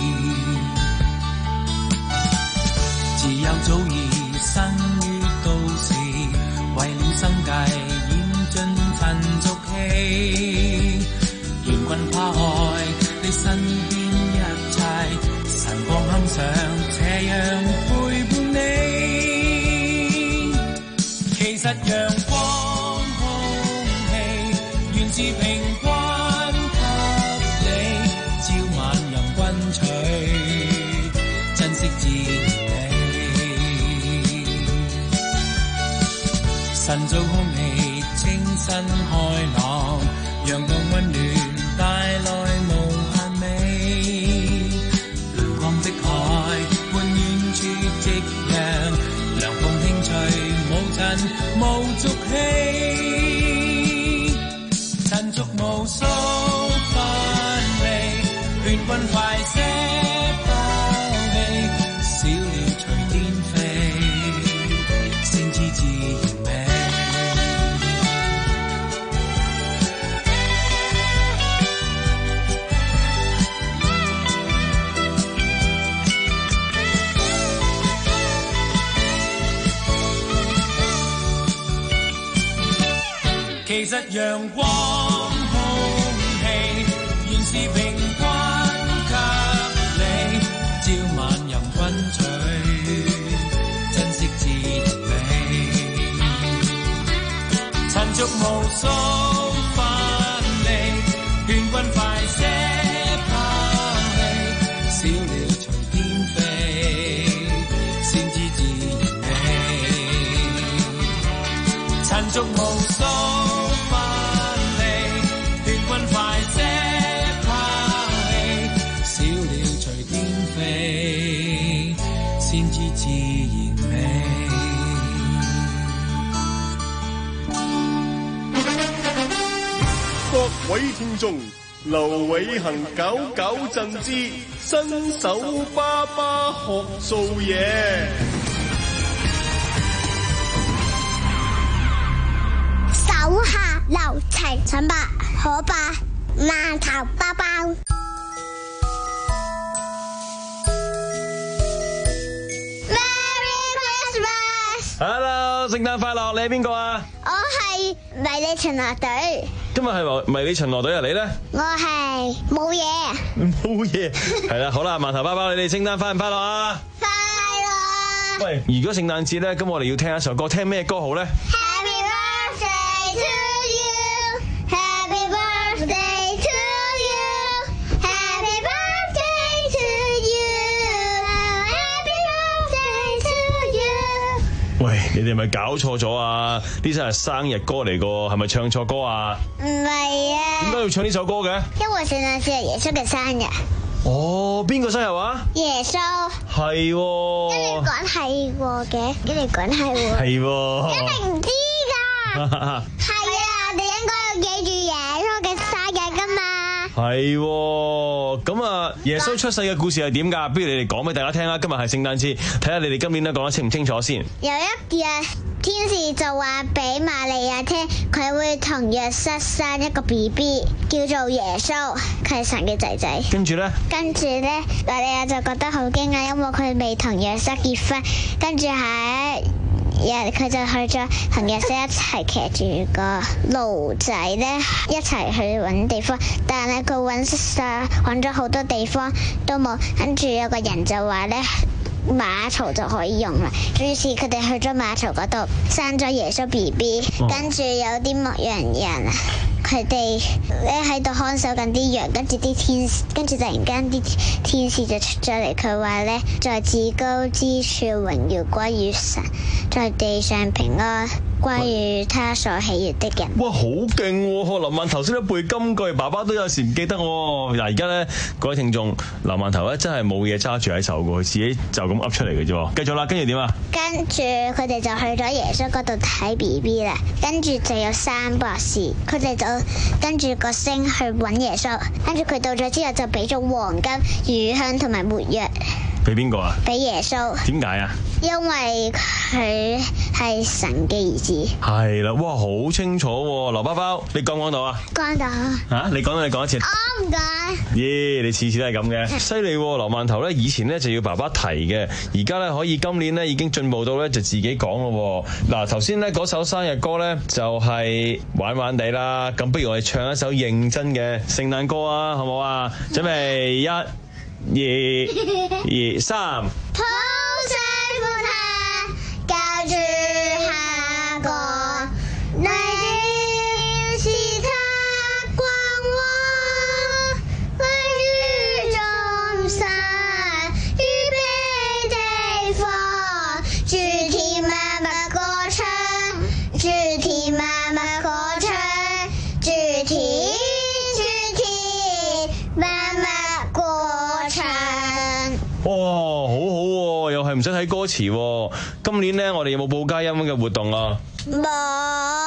自幼早已生於都市，為了生計染盡塵俗氣。願君跨海，你身邊一切，晨光向上，斜陽陪伴你。其實陽光空氣原是平均給你，朝晚陽君取，珍惜自己。晨早空氣清新開朗，陽光溫暖帶來無限美。陽光的海伴遠處夕陽，涼風輕吹，無塵無俗氣。 無數分離，勸君快些拋棄，小鳥隨天飛，先知自然美。其實陽光空氣原是平均給你，朝晚任君取，珍惜自然美。塵俗無數分離，勸君快些拋棄，小鳥隨天飛，先知自然美。塵俗無數各位聽眾，劉偉恒搞搞震之新手爸爸學做嘢。 手下留情，陳伯可伯饅頭包包。 Hello， 聖誕快樂！你係邊個啊？ 我係迷你巡邏隊。 今日係迷你巡邏隊啊！你咧？ 我係冇嘢。 冇嘢。係啦，好啦，饅頭包包，你哋聖誕快唔快樂啊？ 快樂。 喂，如果聖誕節咧，咁我哋要聽一首歌，聽咩歌好咧 ？Happy birthday to you, Happy birthday to you, Happy birthday to you, Happy birthday to you。 喂，你哋係咪搞錯咗啊？呢首係生日歌嚟個，係咪唱錯歌啊？ 唔係啊。 點解要唱呢首歌嘅？ 因為聖誕節係耶穌嘅生日。 哦，邊個生日話？ 耶穌。 係喎。 跟住講係喎嘅，跟住講係喎。 係喎。 一定唔知㗎。係啊，我哋應該要記住耶穌嘅生日㗎嘛。 係喎，咁啊，耶穌出世嘅故事係點㗎？不如你哋講俾大家聽啦。今日係聖誕節，睇下你哋今年咧講得清唔清楚先。 有一日，天使就話俾瑪利亞聽，佢會同約瑟生一個 B B， 叫做耶穌，佢係神嘅仔仔。 跟住咧？跟住咧，瑪利亞就覺得好驚訝，因為佢未同約瑟結婚。跟住下一日，佢就去咗同約瑟一齊騎住個驢仔咧，一齊去揾地方。但係佢揾晒揾咗好多地方都冇，跟住有個人就話咧，馬槽就可以用啦，於是佢哋去咗馬槽嗰度生咗耶穌 B B， 跟住有啲牧羊人啊，佢哋咧喺度看守緊啲羊，跟住啲天使，跟住突然間啲天使就出咗嚟，佢話咧，在至高之處榮耀歸於神，在地上平安歸於他所喜悅的人。 哇，好勁喎！林饅頭識得背金句，爸爸都有時唔記得喎。嗱，而家咧各位聽眾，林饅頭咧真係冇嘢揸住喺手嘅，佢自己就咁噏出嚟嘅啫。繼續啦，跟住點啊？ 跟住佢哋就去咗耶穌嗰度睇 B B 啦，跟住就有三博士，佢哋就跟住個星去揾耶穌，跟住佢到咗之後就俾咗黃金、乳香同埋沒藥。 俾邊個啊？ 俾耶穌。 點解啊？因為佢係神嘅兒子。 係啦，哇，好清楚喎！劉包包，你講唔講到啊？ 講到。 嚇、啊，你講到你講一次。 我唔講。 耶，你次次都係咁嘅，犀利喎！劉饅頭咧，以前咧就要爸爸提嘅，而家咧可以今年咧已經進步到咧就自己講咯喎。嗱，頭先咧嗰首生日歌咧就係玩玩地啦，咁不如我哋唱一首認真嘅聖誕歌啊，好唔好啊？準備一、二、二、三。 抱上扶下，教住下個，你是他光華，位於眾神預備地方，諸天萬物歌唱，諸天萬物歌唱，諸天諸天萬物歌唱。 哇，好好喎，又係唔使睇歌詞喎。今年咧，我哋有冇報佳音嘅活動啊？ 冇。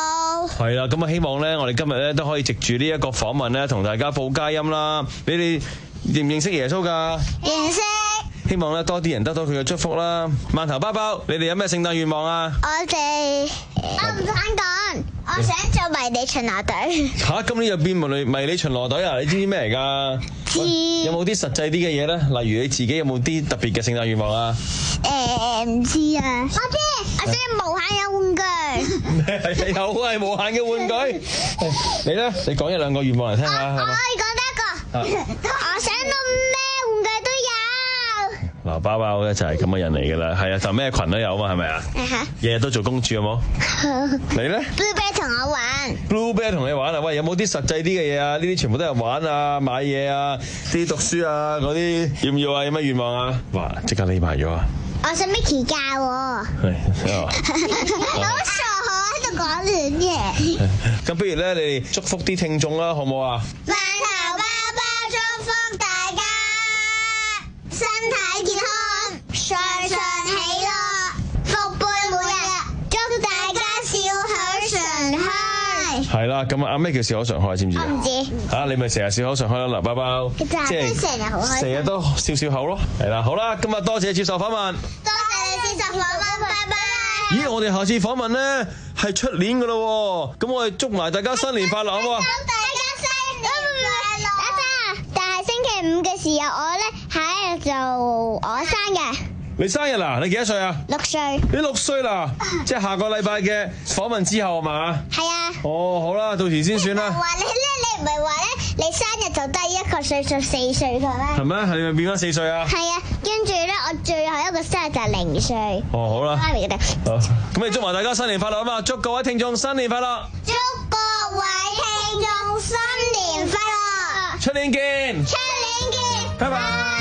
係啦，咁啊希望咧，我哋今日咧都可以藉住呢一個訪問咧，同大家報佳音啦。你哋認唔認識耶穌噶？ 認識。 希望咧多啲人得到佢嘅祝福啦。饅頭包包，你哋有咩聖誕願望啊？ 我哋我唔想講，我想做迷你巡邏隊。 吓，今年又變迷你迷你巡邏隊啊？你知唔知咩嚟噶？ 知。 有冇啲實際啲嘅嘢咧？例如你自己有冇啲特別嘅聖誕願望啊？ 誒，唔知啊。我知，我想要無限嘅玩具。 係有係無限嘅玩具。你咧，你講一兩個願望嚟聽下。 我可以講得一個。我想到咩玩具都有。 嗱，包包咧就係咁嘅人嚟噶啦，係啊，就咩裙都有嘛，係咪啊？日日都做公主，有冇？你咧 ？Blue Bear 同我玩。 Blue Bear 同你玩啊？喂，有冇啲實際啲嘅嘢啊？呢啲全部都係玩啊、買嘢啊、啲讀書啊嗰啲，要唔要啊？有咩願望啊？哇！即刻匿埋咗啊！ 我想 Mickey 教我。係。好傻，我喺度講亂嘢。 咁不如咧，你哋祝福啲聽眾啦，好唔好啊？ 饅頭包包祝福大家身體健康，歲歲喜樂，福杯每日，祝大家笑口常開。 係啦，咁啊咩叫笑口常開？知唔知？ 我唔知。 嚇，你咪成日笑口常開咯，嗱，包包。 即係成日好開心。 成日都笑笑口咯，係啦，好啦，今日多謝接受訪問。 多謝你接受訪問，拜拜。 咦，我哋下次訪問咧係出年噶咯，咁我哋祝埋大家新年快樂，好唔好啊？ 大家新年快樂。等陣，但係星期五嘅時候，我咧喺度做我生日。 你生日啦？你幾多歲啊？ 六歲。 你六歲啦？即係下個禮拜嘅訪問之後係嘛？ 係啊。 哦，好啦，到時先算啦。 話你咧，你唔係話咧，你生日就低一個歲數四歲嘅咩？ 係咩？係咪變翻四歲啊？ 係啊，跟住咧，我最後一個生日就係零歲。 哦，好啦。 媽咪嘅。 好，咁你祝埋大家新年快樂啊嘛！祝各位聽眾新年快樂。 祝各位聽眾新年快樂。 出年見。 出年見。 拜拜。